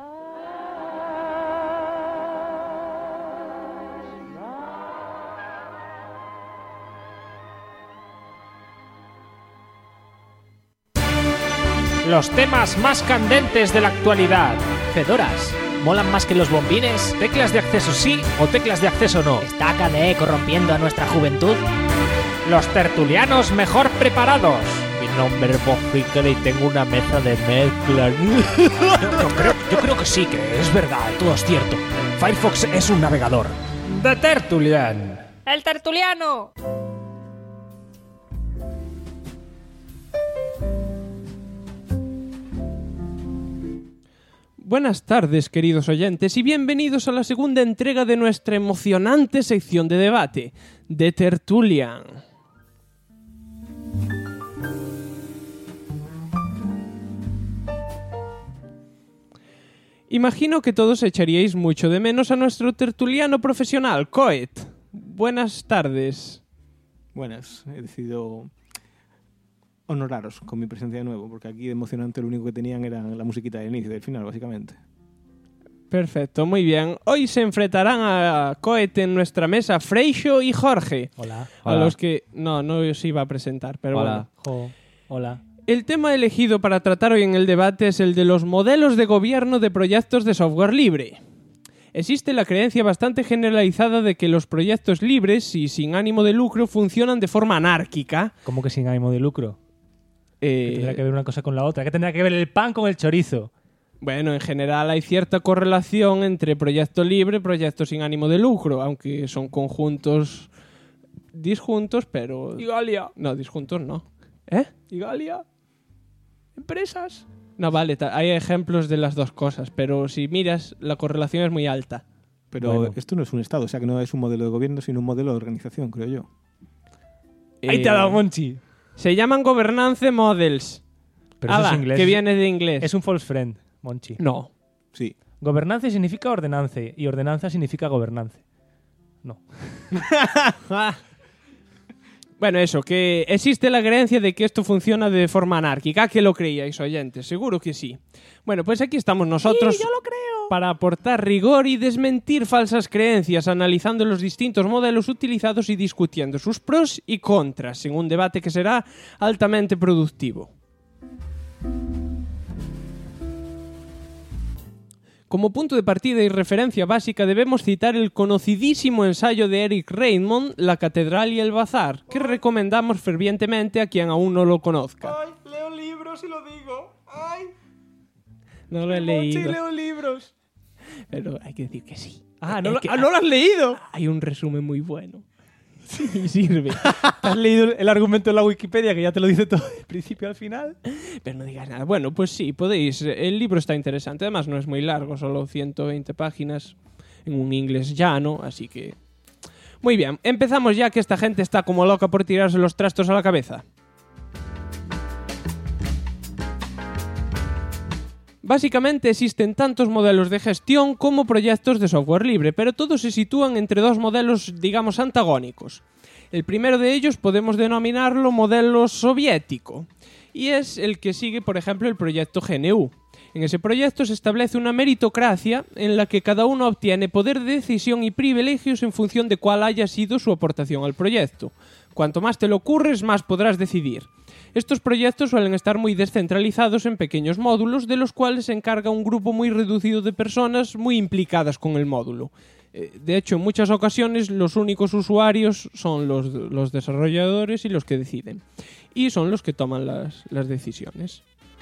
Los temas más candentes de la actualidad. Fedoras, ¿molan más que los bombines? ¿Teclas de acceso sí o teclas de acceso no? ¿Está KDE corrompiendo a nuestra juventud? Los tertulianos mejor preparados. Mi nombre es Bob Ficker y tengo una mesa de mezclas. Yo creo que sí, que es verdad, todo es cierto. Firefox es un navegador. The Tertulian. ¡El tertuliano! Buenas tardes, queridos oyentes, y bienvenidos a la segunda entrega de nuestra emocionante sección de debate, The Tertulian. Imagino que todos echaríais mucho de menos a nuestro tertuliano profesional, Coet. Buenas tardes. Buenas, he decidido honoraros con mi presencia de nuevo, porque aquí de emocionante lo único que tenían era la musiquita del inicio y del final, básicamente. Perfecto, muy bien. Hoy se enfrentarán a Coet en nuestra mesa Freixo y Jorge. Hola. A los que... No os iba a presentar, pero Hola. bueno. Hola. El tema elegido para tratar hoy en el debate es el de los modelos de gobierno de proyectos de software libre. Existe la creencia bastante generalizada de que los proyectos libres y sin ánimo de lucro funcionan de forma anárquica. ¿Cómo que sin ánimo de lucro? ¿Qué tendrá que ver una cosa con la otra? ¿Qué tendrá que ver el pan con el chorizo? Bueno, en general hay cierta correlación entre proyecto libre y proyecto sin ánimo de lucro, aunque son conjuntos disjuntos, pero... Igalia. No, disjuntos no. ¿Eh? Igalia. Empresas. No, vale, hay ejemplos de las dos cosas, pero si miras, la correlación es muy alta. Pero bueno, esto no es un Estado, o sea que no es un modelo de gobierno, sino un modelo de organización, creo yo. Ahí te ha dado, Monchi. Se llaman governance models. Pero eso es inglés. Que viene de inglés. Es un false friend, Monchi. No. Sí. Gobernance significa ordenance y ordenanza significa gobernance. No. Bueno, eso, que existe la creencia de que esto funciona de forma anárquica. ¿Que lo creíais, oyentes? Seguro que sí. Bueno, pues aquí estamos nosotros para aportar rigor y desmentir falsas creencias, analizando los distintos modelos utilizados y discutiendo sus pros y contras, en un debate que será altamente productivo. Como punto de partida y referencia básica debemos citar el conocidísimo ensayo de Eric Raymond, La Catedral y el Bazar, que recomendamos fervientemente a quien aún no lo conozca. ¡Ay, leo libros y lo digo! ¡Ay! No lo he leído. Sí, leo libros. Pero hay que decir que sí. ¿No lo has leído? Hay un resumen muy bueno. Sí, sirve. ¿Has leído el argumento de la Wikipedia que ya te lo dice todo del principio al final? Pero no digas nada. Bueno, pues sí, podéis. El libro está interesante. Además, no es muy largo, solo 120 páginas en un inglés llano, así que... Muy bien, empezamos ya que esta gente está como loca por tirarse los trastos a la cabeza. Básicamente existen tantos modelos de gestión como proyectos de software libre, pero todos se sitúan entre dos modelos, digamos, antagónicos. El primero de ellos podemos denominarlo modelo soviético, y es el que sigue, por ejemplo, el proyecto GNU. En ese proyecto se establece una meritocracia en la que cada uno obtiene poder de decisión y privilegios en función de cuál haya sido su aportación al proyecto. Cuanto más te lo ocurres, más podrás decidir. Estos proyectos suelen estar muy descentralizados en pequeños módulos, de los cuales se encarga un grupo muy reducido de personas muy implicadas con el módulo. De hecho, en muchas ocasiones los únicos usuarios son los desarrolladores y los que deciden. Y son los que toman las decisiones.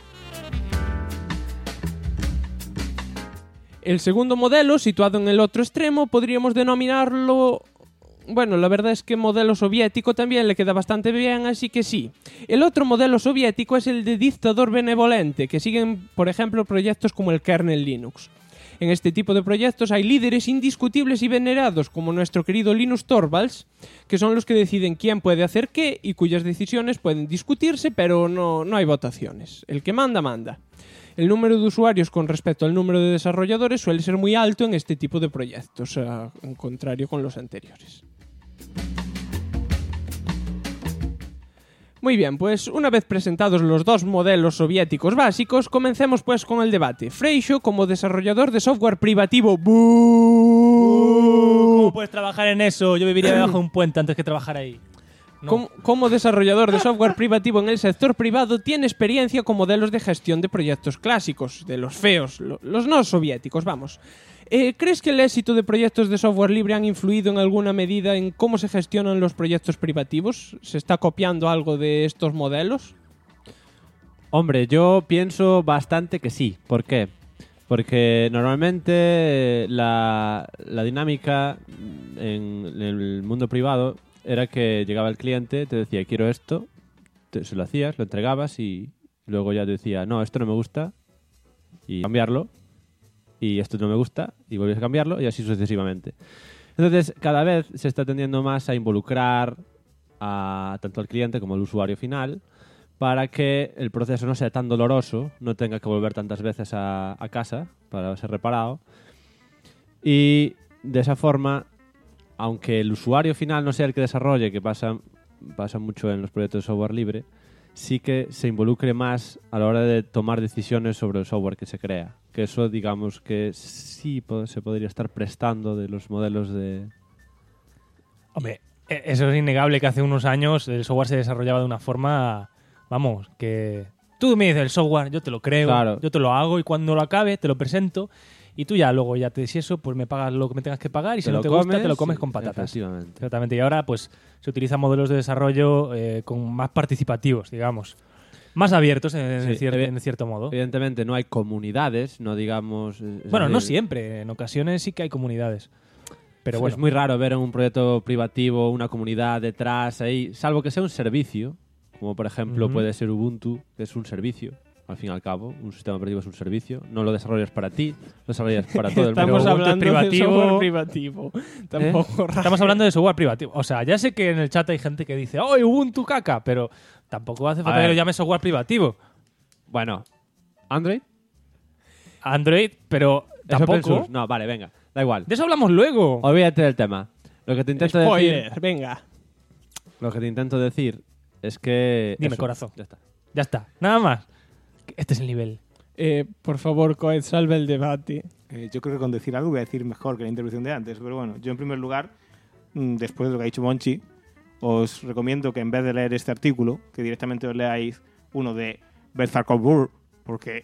El segundo modelo, situado en el otro extremo, podríamos denominarlo... Bueno, la verdad es que modelo soviético también le queda bastante bien, así que sí. El otro modelo soviético es el de dictador benevolente, que siguen, por ejemplo, proyectos como el kernel Linux. En este tipo de proyectos hay líderes indiscutibles y venerados, como nuestro querido Linus Torvalds, que son los que deciden quién puede hacer qué y cuyas decisiones pueden discutirse, pero no hay votaciones. El que manda, manda. El número de usuarios con respecto al número de desarrolladores suele ser muy alto en este tipo de proyectos, en contrario con los anteriores. Muy bien, pues una vez presentados los dos modelos soviéticos básicos, comencemos pues con el debate. Freixo, como desarrollador de software privativo... ¿Cómo puedes trabajar en eso? Yo viviría debajo de un puente antes que trabajar ahí. No. Como desarrollador de software privativo en el sector privado, tiene experiencia con modelos de gestión de proyectos clásicos, de los feos, los no soviéticos, vamos. ¿Crees que el éxito de proyectos de software libre han influido en alguna medida en cómo se gestionan los proyectos privativos? ¿Se está copiando algo de estos modelos? Hombre, yo pienso bastante que sí. ¿Por qué? Porque normalmente la dinámica en el mundo privado era que llegaba el cliente, te decía, quiero esto, se lo hacías, lo entregabas y luego ya te decía, no, esto no me gusta, y cambiarlo, y esto no me gusta, y volvías a cambiarlo, y así sucesivamente. Entonces, cada vez se está tendiendo más a involucrar a tanto al cliente como al usuario final para que el proceso no sea tan doloroso, no tenga que volver tantas veces a casa para ser reparado, y de esa forma, aunque el usuario final no sea el que desarrolle, que pasa mucho en los proyectos de software libre, sí que se involucre más a la hora de tomar decisiones sobre el software que se crea. Que eso, digamos, que sí se podría estar prestando de los modelos de... Hombre, eso es innegable, que hace unos años el software se desarrollaba de una forma, vamos, que tú me dices el software, yo te lo creo, claro, yo te lo hago y cuando lo acabe te lo presento y tú ya luego ya te dices eso, pues me pagas lo que me tengas que pagar y si no te gusta te lo comes con patatas. Efectivamente. Exactamente. Y ahora pues se utilizan modelos de desarrollo con más participativos, digamos. Más abiertos en cierto modo. Evidentemente no hay comunidades, no digamos... Bueno, no siempre. En ocasiones sí que hay comunidades. Pero bueno. Es muy raro ver en un proyecto privativo una comunidad detrás ahí, salvo que sea un servicio, como por ejemplo puede ser Ubuntu, que es un servicio. Al fin y al cabo, un sistema operativo es un servicio. No lo desarrollas para ti, lo desarrollas para todo el mundo. Estamos hablando de software privativo. Tampoco Estamos hablando de software privativo. O sea, ya sé que en el chat hay gente que dice ¡oh, Ubuntu caca! Pero tampoco hace falta que lo llame software privativo. Bueno, ¿Android? Android, pero tampoco. No, vale, venga, da igual. De eso hablamos luego. Olvídate del tema. Lo que te intento Spoiler, decir... venga. Lo que te intento decir es que... Dime, corazón. Ya está. Nada más. Este es el nivel. Por favor, Coed, salve el debate. Yo creo que con decir algo voy a decir mejor que la intervención de antes. Pero bueno, yo en primer lugar, después de lo que ha dicho Monchi, os recomiendo que en vez de leer este artículo, que directamente os leáis uno de Beth Burr, porque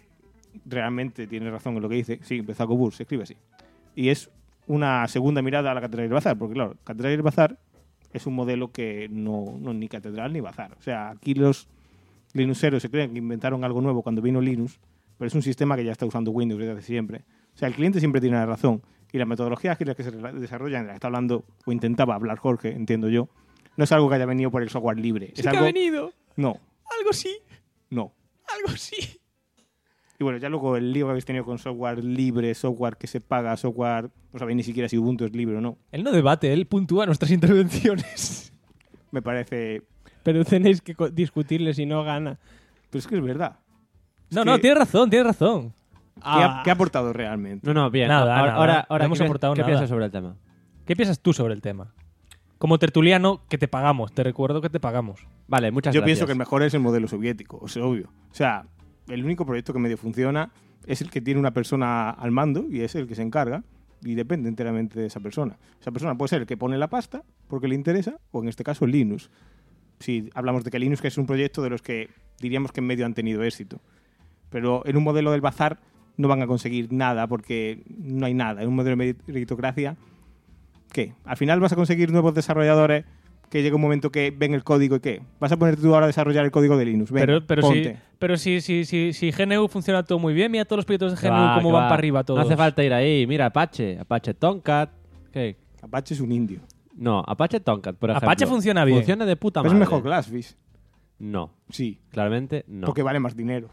realmente tiene razón en lo que dice. Sí, Bezakobur se escribe así. Y es una segunda mirada a la Catedral del Bazar, porque claro, Catedral del Bazar es un modelo que no es ni catedral ni bazar. O sea, aquí los linuxeros se creen que inventaron algo nuevo cuando vino Linux, pero es un sistema que ya está usando Windows desde hace siempre. O sea, el cliente siempre tiene la razón. Y la metodología que se desarrollan, de la que está hablando, o intentaba hablar Jorge, entiendo yo, no es algo que haya venido por el software libre. ¿Sí es que algo... ha venido? No. Algo sí. No. Algo sí. Y bueno, ya luego el lío que habéis tenido con software libre, software que se paga, software... No sabéis ni siquiera si Ubuntu es libre o no. Él no debate, él puntúa nuestras intervenciones. Me parece... Pero tenéis que discutirle si no gana. Pero es que es verdad. No, tienes razón, tienes razón. ¿Qué ha aportado realmente? No, bien. Nada. Ahora No hemos aportado ¿qué nada. piensas sobre el tema? ¿Qué piensas tú sobre el tema? Como tertuliano, que te pagamos. Te recuerdo que te pagamos. Vale, muchas Yo gracias. pienso que el mejor es el modelo soviético, es obvio. O sea, el único proyecto que medio funciona es el que tiene una persona al mando y es el que se encarga y depende enteramente de esa persona. Esa persona puede ser el que pone la pasta porque le interesa o en este caso Linux. Si hablamos de que Linux es un proyecto de los que diríamos que en medio han tenido éxito. Pero en un modelo del bazar no van a conseguir nada porque no hay nada. En un modelo de meritocracia, ¿qué? Al final vas a conseguir nuevos desarrolladores que llega un momento que ven el código y ¿qué? Vas a ponerte tú ahora a desarrollar el código de Linux. Venga, pero si GNU funciona todo muy bien, mira todos los proyectos de GNU cómo van para arriba todos. No hace falta ir ahí. Mira, Apache Tomcat. ¿Qué? Apache es un indio. No, Apache Tomcat, por ejemplo. Apache funciona bien. Funciona de puta Pero madre. es mejor Glassfish. No. Sí. Claramente no. Porque vale más dinero.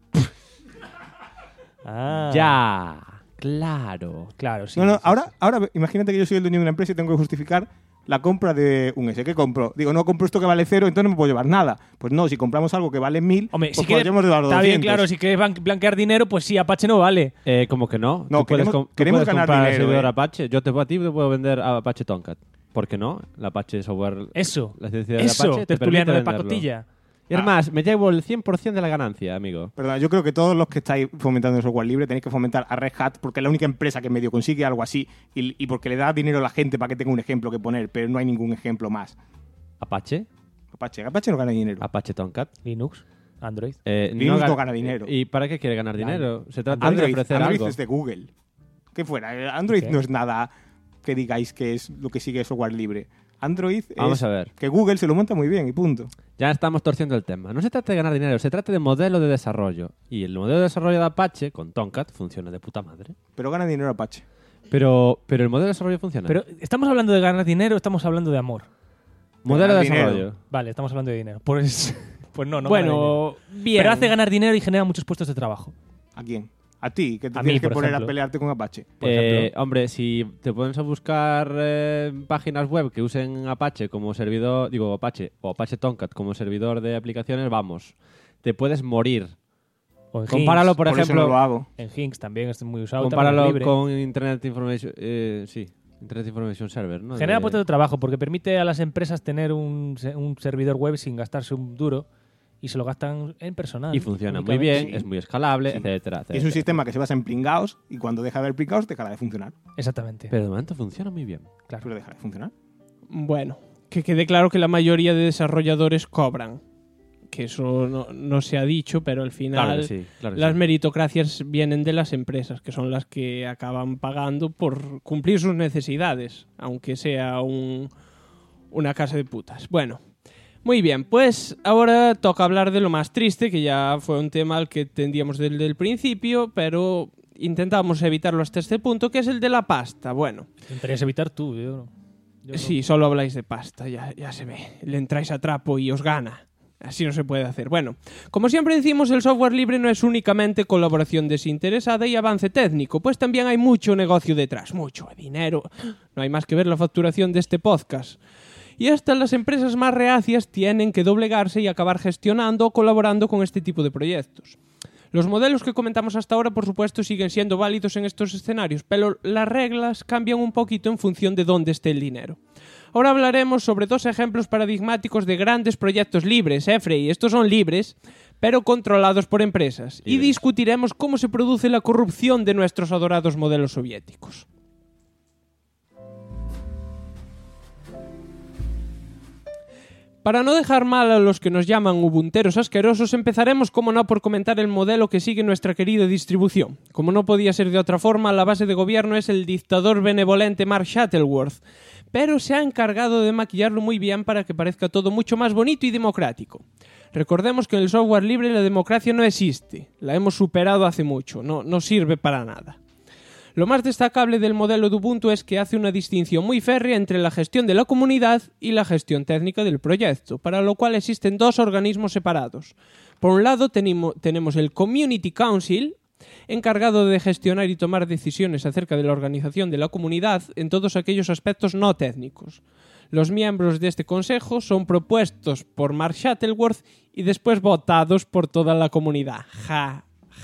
Ya. Claro. Claro, sí. No, ahora imagínate que yo soy el dueño de una empresa y tengo que justificar la compra de un S. ¿Qué compro? Digo, no compro esto que vale 0, entonces no me puedo llevar nada. Pues no, si compramos algo que vale 1000, Hombre, pues si quieres, podríamos llevarlo está 200. bien, claro, si quieres blanquear dinero, pues sí, Apache no vale. ¿Cómo que no? No, Tú puedes queremos tú puedes ganar comprar dinero, el servidor Apache. Yo a ti te puedo vender a Apache Tomcat. ¿Por qué no? El Apache Software... Eso. La licencia de Apache te tertuliano permite de venderlo. pacotilla. Y es más, me llevo el 100% de la ganancia, amigo. Perdona, yo creo que todos los que estáis fomentando el software libre tenéis que fomentar a Red Hat porque es la única empresa que medio consigue algo así y porque le da dinero a la gente para que tenga un ejemplo que poner, pero no hay ningún ejemplo más. ¿Apache? Apache no gana dinero. Apache Tomcat. Linux. Android. Linux no gana dinero. ¿Y para qué quiere ganar dinero? Se trata de Android ofrecer Android algo. es de Google. ¿Qué fuera? Android no es nada que digáis que es lo que sigue software libre. Android Vamos es a ver. que Google se lo monta muy bien y punto. Ya estamos torciendo el tema. No se trata de ganar dinero, se trata de modelo de desarrollo. Y el modelo de desarrollo de Apache, con Tomcat, funciona de puta madre. Pero gana dinero Apache. Pero el modelo de desarrollo funciona. Pero ¿estamos hablando de ganar dinero o estamos hablando de amor? Modelo de ganar dinero. desarrollo. Vale, estamos hablando de dinero. Pues no gana Bueno, dinero. bien. Pero hace ganar dinero y genera muchos puestos de trabajo. ¿A quién? A ti, que te A tienes mí, que por poner ejemplo. a pelearte con Apache. Por ejemplo. Hombre, si te pones a buscar páginas web que usen Apache como servidor, digo Apache o Apache Tomcat como servidor de aplicaciones, vamos, te puedes morir. O en Compáralo, Hinks. por Por eso ejemplo, no lo hago. En Hinks también es muy usado. también es compáralo libre. con Internet Information, Internet Information Server, ¿no? Genera De- puestos de trabajo porque permite a las empresas tener un servidor web sin gastarse un duro y se lo gastan en personal. y funciona muy únicamente. bien, es muy escalable, Sí. etcétera, Y es un etcétera. sistema que se basa en pringaos y cuando deja de haber pringaos deja de funcionar. Exactamente. Pero de momento funciona muy bien. Claro. Pero deja de funcionar. Bueno, que quede claro que la mayoría de desarrolladores cobran. Que eso no se ha dicho, pero al final Claro que sí, claro que las sí. meritocracias vienen de las empresas, que son las que acaban pagando por cumplir sus necesidades, aunque sea una casa de putas. Bueno, muy bien, pues ahora toca hablar de lo más triste, que ya fue un tema al que tendíamos desde el principio, pero intentamos evitarlo hasta este punto, que es el de la pasta. Bueno, Intentarías evitar tú, yo no. sí, solo habláis de pasta, ya se ve. Le entráis a trapo y os gana. Así no se puede hacer. Bueno, como siempre decimos, el software libre no es únicamente colaboración desinteresada y avance técnico, pues también hay mucho negocio detrás, mucho dinero. No hay más que ver la facturación de este podcast. Y hasta las empresas más reacias tienen que doblegarse y acabar gestionando o colaborando con este tipo de proyectos. Los modelos que comentamos hasta ahora, por supuesto, siguen siendo válidos en estos escenarios, pero las reglas cambian un poquito en función de dónde esté el dinero. Ahora hablaremos sobre dos ejemplos paradigmáticos de grandes proyectos libres, Frey. Estos son libres, pero controlados por empresas. Y discutiremos cómo se produce la corrupción de nuestros adorados modelos soviéticos. Para no dejar mal a los que nos llaman ubunteros asquerosos, empezaremos, como no, por comentar el modelo que sigue nuestra querida distribución. Como no podía ser de otra forma, la base de gobierno es el dictador benevolente Mark Shuttleworth, pero se ha encargado de maquillarlo muy bien para que parezca todo mucho más bonito y democrático. Recordemos que en el software libre la democracia no existe, la hemos superado hace mucho, no sirve para nada. Lo más destacable del modelo de Ubuntu es que hace una distinción muy férrea entre la gestión de la comunidad y la gestión técnica del proyecto, para lo cual existen dos organismos separados. Por un lado tenemos el Community Council, encargado de gestionar y tomar decisiones acerca de la organización de la comunidad en todos aquellos aspectos no técnicos. Los miembros de este consejo son propuestos por Mark Shuttleworth y después votados por toda la comunidad. Ja.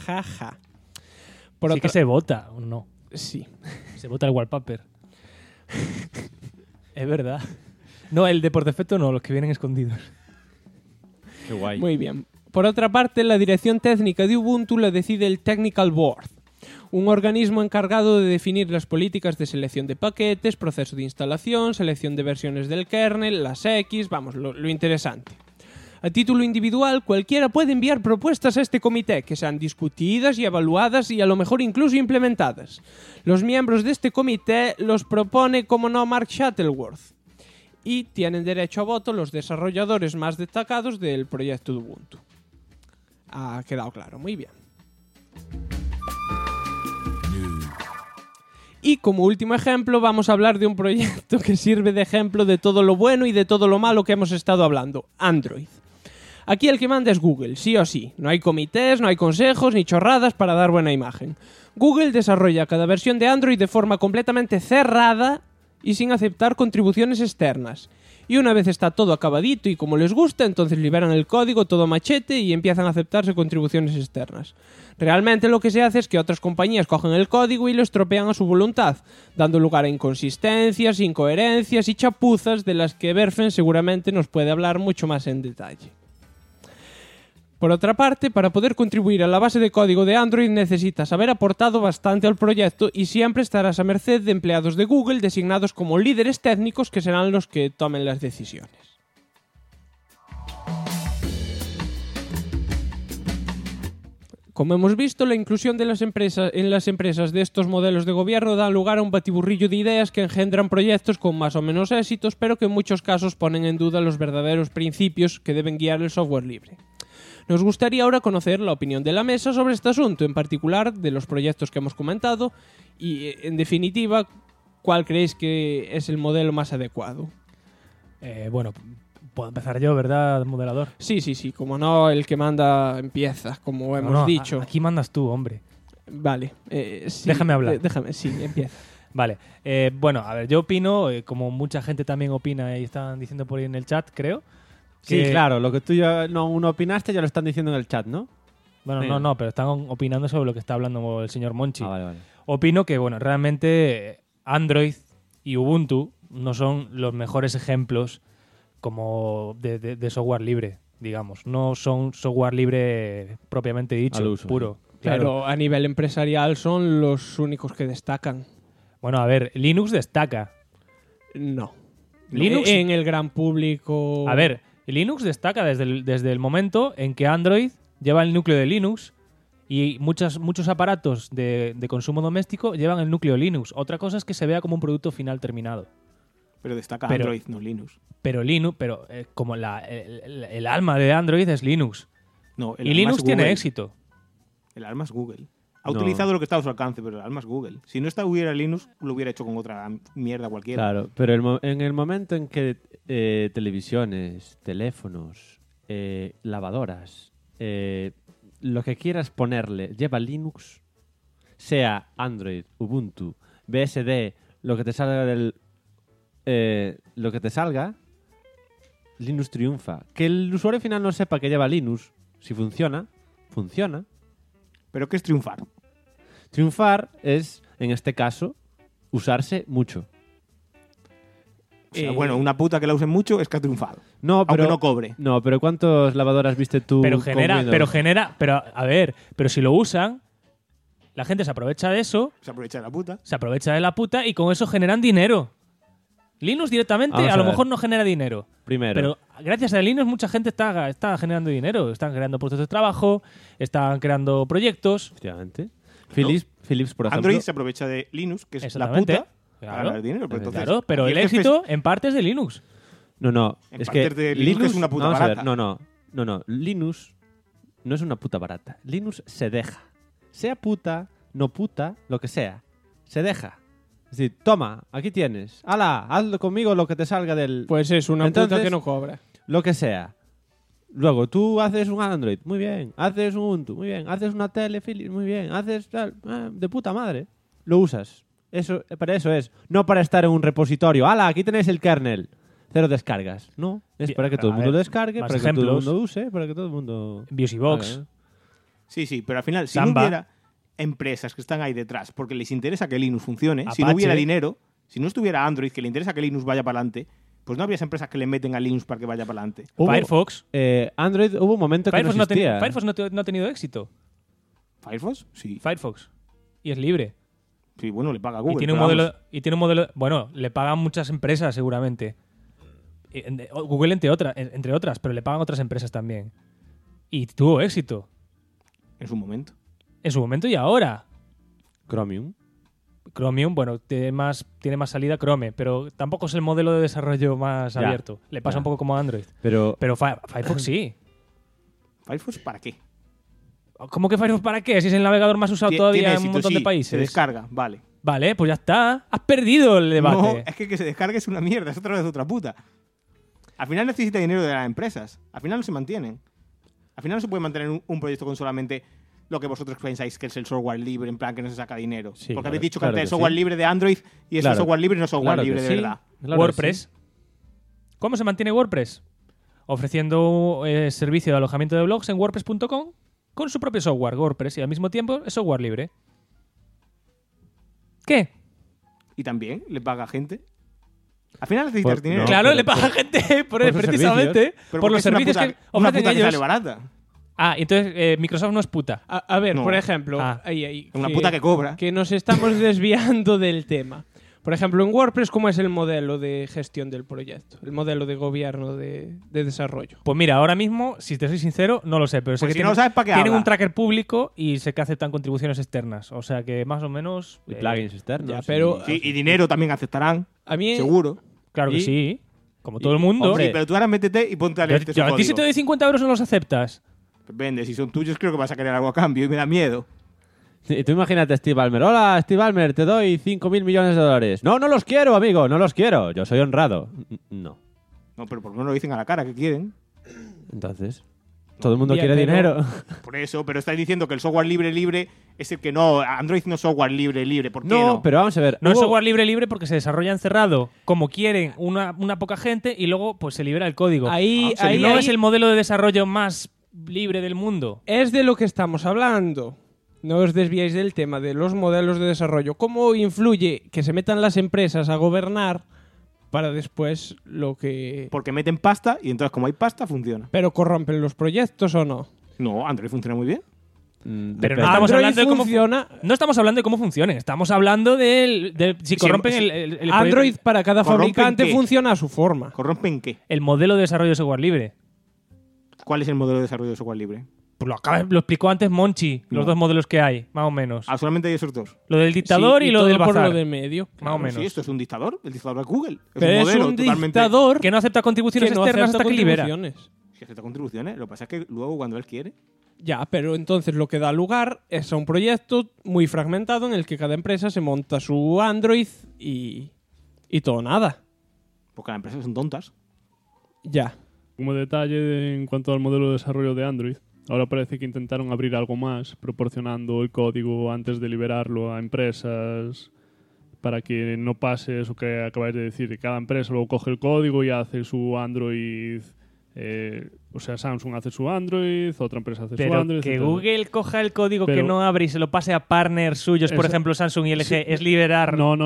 Sí que se vota, ¿o no? Sí. Se vota el wallpaper. Es verdad. No, el de por defecto no, los que vienen escondidos. Qué guay. Muy bien. Por otra parte, la dirección técnica de Ubuntu la decide el Technical Board, un organismo encargado de definir las políticas de selección de paquetes, proceso de instalación, selección de versiones del kernel, las X, lo interesante. A título individual, cualquiera puede enviar propuestas a este comité que sean discutidas y evaluadas y a lo mejor incluso implementadas. Los miembros de este comité los propone, como no, Mark Shuttleworth, y tienen derecho a voto los desarrolladores más destacados del proyecto de Ubuntu. Ha quedado claro, muy bien. Y como último ejemplo vamos a hablar de un proyecto que sirve de ejemplo de todo lo bueno y de todo lo malo que hemos estado hablando, Android. Aquí el que manda es Google, sí o sí. No hay comités, no hay consejos ni chorradas para dar buena imagen. Google desarrolla cada versión de Android de forma completamente cerrada y sin aceptar contribuciones externas. Y una vez está todo acabadito y como les gusta, entonces liberan el código todo machete y empiezan a aceptarse contribuciones externas. Realmente lo que se hace es que otras compañías cogen el código y lo estropean a su voluntad, dando lugar a inconsistencias, incoherencias y chapuzas de las que Berfen seguramente nos puede hablar mucho más en detalle. Por otra parte, para poder contribuir a la base de código de Android necesitas haber aportado bastante al proyecto y siempre estarás a merced de empleados de Google designados como líderes técnicos que serán los que tomen las decisiones. Como hemos visto, la inclusión de las empresas en las empresas de estos modelos de gobierno da lugar a un batiburrillo de ideas que engendran proyectos con más o menos éxitos, pero que en muchos casos ponen en duda los verdaderos principios que deben guiar el software libre. Nos gustaría ahora conocer la opinión de la mesa sobre este asunto, en particular de los proyectos que hemos comentado y, en definitiva, ¿cuál creéis que es el modelo más adecuado? Bueno, puedo empezar yo, ¿verdad, moderador? Sí, como no, el que manda empieza, como hemos dicho. Aquí mandas tú, hombre. Vale. Sí, déjame hablar. Empieza. Vale. Bueno, a ver, yo opino, como mucha gente también opina y están diciendo por ahí en el chat, creo. Sí, claro, lo que tú ya no opinaste ya lo están diciendo en el chat, ¿no? Bueno, no, pero están opinando sobre lo que está hablando el señor Monchi. Vale. Opino que, bueno, realmente Android y Ubuntu no son los mejores ejemplos como de software libre, digamos. No son software libre propiamente dicho, al uso, puro. Claro. Claro, a nivel empresarial son los únicos que destacan. Bueno, a ver, Linux destaca. No. Linux en el gran público... A ver, Linux destaca desde el momento en que Android lleva el núcleo de Linux y muchos aparatos de consumo doméstico llevan el núcleo de Linux. Otra cosa es que se vea como un producto final terminado. Pero destaca Android, no Linux. Pero como el alma de Android es Linux. No, y Linux tiene éxito. El alma es Google. Ha utilizado lo que está a su alcance, pero el alma es Google. Si no hubiera Linux, lo hubiera hecho con otra mierda cualquiera. Claro, pero en el momento en que televisiones, teléfonos, lavadoras, lo que quieras ponerle lleva Linux, sea Android, Ubuntu, BSD, lo que te salga Linux triunfa. Que el usuario final no sepa que lleva Linux, si funciona. ¿Pero qué es triunfar? Triunfar es, en este caso, usarse mucho. O sea, bueno, una puta que la usen mucho es que ha triunfado. No, pero, aunque no cobre. No, pero ¿cuántas lavadoras viste tú? Pero si lo usan, la gente se aprovecha de eso. Se aprovecha de la puta. Se aprovecha de la puta y con eso generan dinero. Linux directamente a lo mejor no genera dinero. Primero. Pero gracias a Linux mucha gente está generando dinero. Están creando puestos de trabajo, están creando proyectos. Efectivamente. Philips, por ejemplo. Android se aprovecha de Linux, que es la Exactamente. puta, para ganar dinero. Pero, entonces, Claro, pero aquí el jefe éxito en parte es de Linux. No. En Es parte que de Linux es una puta vamos a ver, barata. no. Linux no es una puta barata. Linux se deja. Sea puta, no puta, lo que sea. Se deja. Es decir, toma, aquí tienes. ¡Hala! Hazlo conmigo lo que te salga del... Pues es una Entonces, puta que no cobra. Lo que sea. Luego, tú haces un Android, muy bien. Haces un Ubuntu, muy bien. Haces una tele, Philips, muy bien. Haces tal, de puta madre. Lo usas. Eso, para eso es. No para estar en un repositorio. ¡Hala! Aquí tenéis el kernel. 0 descargas. No. Es para que todo el mundo lo descargue, más para que todo el ejemplos. mundo use, para que todo el mundo... BioSbox. Sí, pero al final, si Samba. no hubiera empresas que están ahí detrás porque les interesa que Linux funcione, si no Apache. hubiera dinero, si no estuviera Android que le interesa que Linux vaya para adelante, pues no habría empresas que le meten a Linux para que vaya para adelante. Firefox. Android hubo un momento que no Firefox existía. no ha tenido éxito. ¿Firefox? Sí. Firefox. Y es libre. Sí, bueno, le paga Google. Y tiene un pero modelo. vamos. Y tiene un modelo. Bueno, le pagan muchas empresas seguramente. Google entre otras, pero le pagan otras empresas también. Y tuvo éxito. En su momento. En su momento y ahora. Chromium, bueno, tiene más salida Chrome, pero tampoco es el modelo de desarrollo más Ya, abierto. Le pasa ya. un poco como a Android. Pero Firefox sí. ¿Firefox para qué? ¿Cómo que Firefox para qué? Si es el navegador más usado todavía Tiene en un éxito, montón sí, de países. Se descarga, vale. Vale, pues ya está. Has perdido el debate. No, es que se descargue es una mierda, es otra vez otra puta. Al final necesita dinero de las empresas. Al final no se mantienen. Al final no se puede mantener un proyecto con solamente lo que vosotros pensáis que es el software libre, en plan que no se saca dinero. Sí, Porque claro, habéis dicho que claro antes que el software sí. libre de Android y ese Claro. software libre no es software Claro que libre de sí. verdad. Claro que WordPress. sí. ¿Cómo se mantiene WordPress? Ofreciendo servicio de alojamiento de blogs en WordPress.com con su propio software, WordPress, y al mismo tiempo es software libre. ¿Qué? Y también le paga gente. Al final necesitas Por- dinero. no, Claro, pero le paga gente por sus precisamente Pero por porque los es una servicios puta- que una ofrecen puta que ellos. sale barata. Ah, entonces Microsoft no es puta. A ver, No. por ejemplo, Ah. Una puta que cobra. Que nos estamos desviando del tema. Por ejemplo, en WordPress, ¿cómo es el modelo de gestión del proyecto? El modelo de gobierno de desarrollo. Pues mira, ahora mismo, si te soy sincero, no lo sé, pero sé Pues que si no lo sabes, ¿para qué tienen habla? un tracker público y sé que aceptan contribuciones externas. O sea que más o menos... Y plugins externos. ya, pero- Sí, y dinero también aceptarán. A mí, Seguro. Claro que Y- sí. Como todo el mundo. Sí, pero tú ahora métete y ponte a leerte su Yo a ti código. si te doy 50 euros no los aceptas. Pues vende, si son tuyos creo que vas a querer algo a cambio y me da miedo. Sí, tú imagínate a Steve Ballmer. Hola, Steve Ballmer, te doy 5.000 millones de dólares. No, no los quiero, amigo, no los quiero. Yo soy honrado. No. No, pero por lo menos lo dicen a la cara que quieren. Entonces, todo el mundo Ya, quiere pero- dinero. Por eso, pero estáis diciendo que el software libre es el que no. Android no es software libre. ¿Por qué No, no? pero vamos a ver. No es hubo- software libre porque se desarrolla encerrado como quieren una poca gente y luego pues se libera el código. Ahí- O sea, ahí- no ahí- es el modelo de desarrollo más libre del mundo. es de lo que estamos hablando. No os desviáis del tema de los modelos de desarrollo. ¿Cómo influye que se metan las empresas a gobernar para después lo que... Porque meten pasta y entonces, como hay pasta, funciona. ¿Pero corrompen los proyectos o no? No, Android funciona muy bien. Pero no depende. estamos Android hablando de cómo funciona... No estamos hablando de cómo funcionen, estamos hablando de si corrompen sí. el Android para cada ¿Corrompen fabricante qué? funciona a su forma. ¿Corrompen qué? el modelo de desarrollo de software libre. ¿Cuál es el modelo de desarrollo de software libre? Pues lo explicó antes Monchi, los No. dos modelos que hay, más o menos. Ah, solamente hay esos dos. Lo del dictador Sí, y lo todo del por bazar. lo de medio. Más o menos. Sí, esto es un dictador. El dictador de Google. Es Pero un es modelo un totalmente. dictador Que no acepta contribuciones que no externas acepta hasta que libera. contribuciones. Que acepta contribuciones. Lo que pasa es que luego, cuando él quiere. Ya, pero entonces lo que da lugar es a un proyecto muy fragmentado en el que cada empresa se monta su Android y todo nada. Porque las empresas son tontas. Ya. Como detalle en cuanto al modelo de desarrollo de Android, ahora parece que intentaron abrir algo más, proporcionando el código antes de liberarlo a empresas para que no pase eso que acabáis de decir, que cada empresa luego coge el código y hace su Android. O sea, Samsung hace su Android, otra empresa hace su Pero Android. que etcétera. Google coja el código que Pero- no abre y se lo pase a partners suyos, por Eso- ejemplo Samsung y LG, Sí. es liberar. No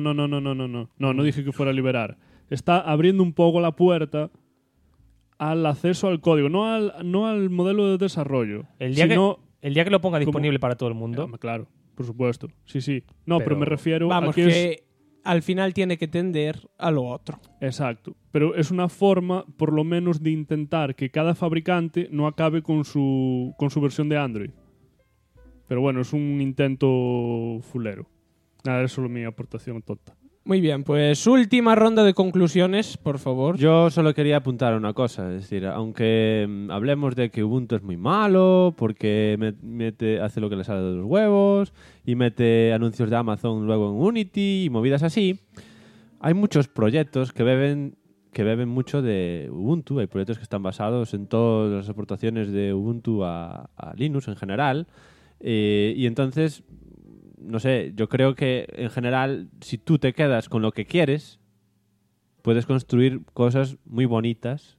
dije que fuera a liberar. Está abriendo un poco la puerta al acceso al código, no al modelo de desarrollo. El día, sino, el día que lo ponga como- disponible para todo el mundo. Claro, por supuesto. Sí, sí. No, pero me refiero Vamos, a que, que es al final tiene que tender a lo otro. Exacto. Pero es una forma, por lo menos, de intentar que cada fabricante no acabe con su versión de Android. Pero bueno, es un intento fulero. Nada, es solo mi aportación tonta. Muy bien, pues última ronda de conclusiones, por favor. Yo solo quería apuntar una cosa, es decir, aunque hablemos de que Ubuntu es muy malo, porque hace lo que le sale de los huevos, y mete anuncios de Amazon luego en Unity y movidas así, hay muchos proyectos que beben mucho de Ubuntu, hay proyectos que están basados en todas las aportaciones de Ubuntu a Linux en general, y entonces... No sé, yo creo que en general, si tú te quedas con lo que quieres, puedes construir cosas muy bonitas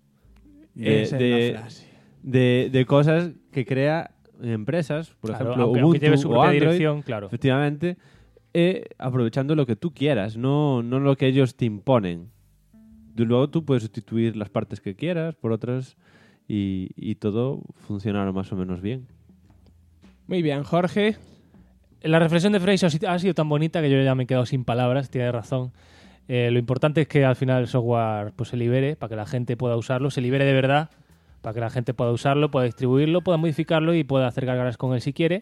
de cosas que crea empresas, por ejemplo, aunque lleve su propia Android, dirección, claro. Efectivamente, aprovechando lo que tú quieras, no lo que ellos te imponen. Luego tú puedes sustituir las partes que quieras por otras y todo funcionará más o menos bien. Muy bien, Jorge. La reflexión de Freixo ha sido tan bonita que yo ya me he quedado sin palabras, tiene razón. Lo importante es que al final el software pues, se libere para que la gente pueda usarlo, se libere de verdad para que la gente pueda usarlo, pueda distribuirlo, pueda modificarlo y pueda hacer gárgaras con él si quiere.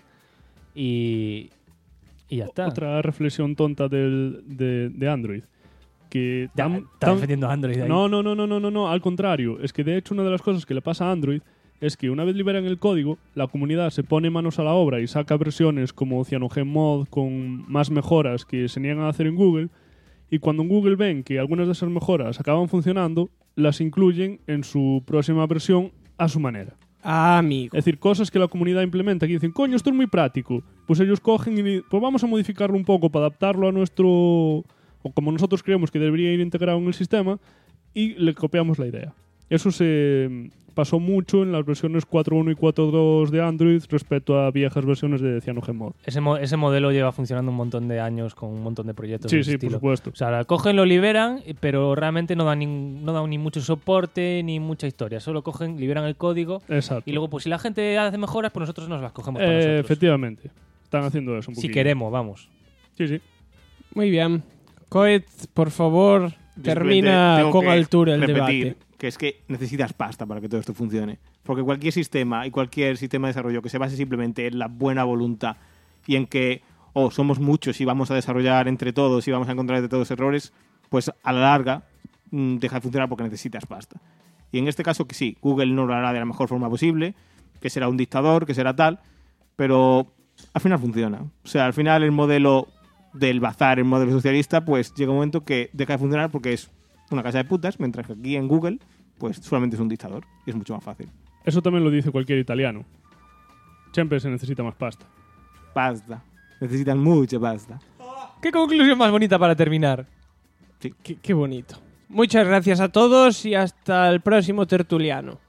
Y ya está. Otra reflexión tonta de Android. Que está defendiendo a Android ahí. No, al contrario. Es que de hecho una de las cosas que le pasa a Android es que una vez liberan el código, la comunidad se pone manos a la obra y saca versiones como CyanogenMod con más mejoras que se niegan a hacer en Google, y cuando en Google ven que algunas de esas mejoras acaban funcionando, las incluyen en su próxima versión a su manera. Ah, amigo. Es decir, cosas que la comunidad implementa que dicen, coño, esto es muy práctico. Pues ellos cogen y pues vamos a modificarlo un poco para adaptarlo a nuestro... o como nosotros creemos que debería ir integrado en el sistema, y le copiamos la idea. Eso se pasó mucho en las versiones 4.1 y 4.2 de Android respecto a viejas versiones de CyanogenMod. Ese modelo lleva funcionando un montón de años con un montón de proyectos. Sí, de ese sí, estilo. por supuesto. O sea, cogen, lo liberan, pero realmente no dan ni mucho soporte ni mucha historia. Solo cogen, liberan el código. Exacto. Y luego, pues si la gente hace mejoras, pues nosotros nos las cogemos para nosotros. Efectivamente. Están haciendo eso un poquito. Si queremos, vamos. Sí, sí. Muy bien. Coet, por favor, termina tengo con que altura el repetir debate. Que es que necesitas pasta para que todo esto funcione. Porque cualquier sistema y cualquier sistema de desarrollo que se base simplemente en la buena voluntad y en que somos muchos y vamos a desarrollar entre todos y vamos a encontrar entre todos errores, pues a la larga deja de funcionar porque necesitas pasta. Y en este caso que sí, Google no lo hará de la mejor forma posible, que será un dictador, que será tal, pero al final funciona. O sea, al final el modelo del bazar, el modelo socialista, pues llega un momento que deja de funcionar porque es una casa de putas, mientras que aquí en Google pues solamente es un dictador y es mucho más fácil. Eso también lo dice cualquier italiano. Siempre se necesita más pasta. Pasta. Necesitan mucha pasta. ¿Qué conclusión más bonita para terminar? Sí. Qué bonito. Muchas gracias a todos y hasta el próximo tertuliano.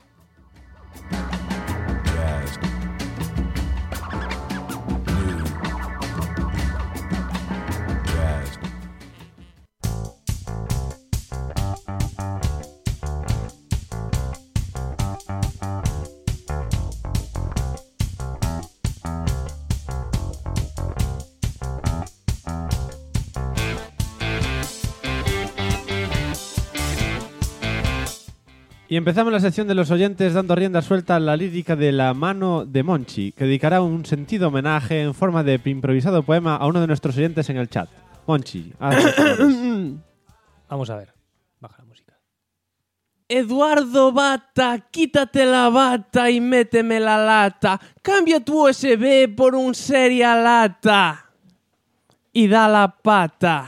Y empezamos la sección de los oyentes dando rienda suelta a la lírica de la mano de Monchi, que dedicará un sentido homenaje en forma de improvisado poema a uno de nuestros oyentes en el chat. Monchi, vamos a ver. Baja la música. Eduardo Bata, quítate la bata y méteme la lata. Cambia tu USB por un Serialata y da la pata.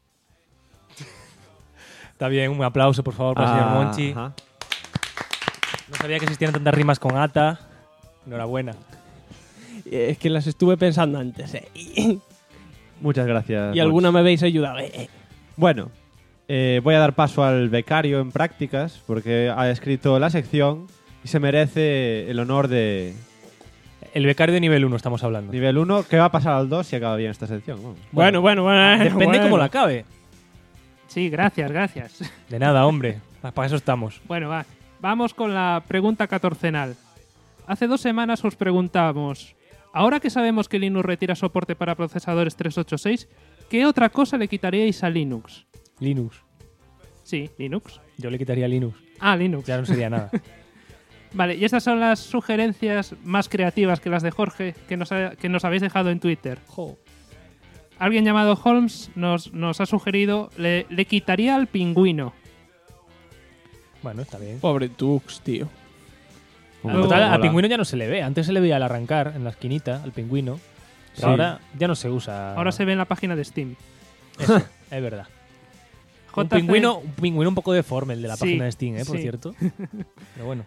Está bien, un aplauso por favor para el señor Monchi. Ajá. No sabía que existían tantas rimas con ata. Enhorabuena. Es que las estuve pensando antes. Muchas gracias. Y alguna me habéis ayudado. Bueno, voy a dar paso al becario en prácticas porque ha escrito la sección y se merece el honor de... El becario de nivel 1 estamos hablando. Nivel 1, que va a pasar al 2 si acaba bien esta sección. Bueno. Depende cómo la acabe. Sí, gracias. De nada, hombre. Para eso estamos. Bueno, va. Vamos con la pregunta catorcenal. Hace 2 semanas os preguntamos, ahora que sabemos que Linux retira soporte para procesadores 386, ¿qué otra cosa le quitaríais a Linux? Linux. Sí, Linux. Yo le quitaría Linux. Ah, Linux. Ya no sería nada. Vale, y estas son las sugerencias más creativas que las de Jorge que nos habéis dejado en Twitter. Alguien llamado Holmes nos ha sugerido, le quitaría al pingüino. Bueno, está bien. Pobre Tux, tío. Total, al pingüino ya no se le ve. Antes se le veía al arrancar, en la esquinita, al pingüino. Pero ahora ya no se usa. Ahora se ve en la página de Steam. Eso, es verdad. Un pingüino un poco deforme, el de la página de Steam, por cierto. Pero bueno.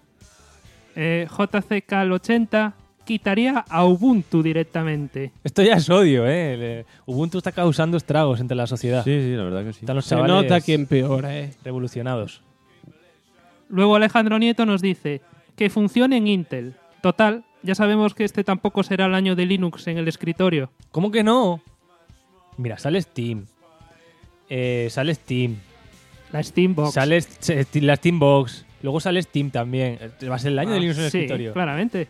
JCKL80 quitaría a Ubuntu directamente. Esto ya es odio, Ubuntu está causando estragos entre la sociedad. Sí, la verdad que sí. Están los Se chavales nota que empeora, revolucionados. Luego Alejandro Nieto nos dice que funcione en Intel. Total, ya sabemos que este tampoco será el año de Linux en el escritorio. ¿Cómo que no? Mira, sale Steam. Sale Steam. La Steambox. Sale la Steambox. Luego sale Steam también. Va a ser el año de Linux en el sí, escritorio. Claramente.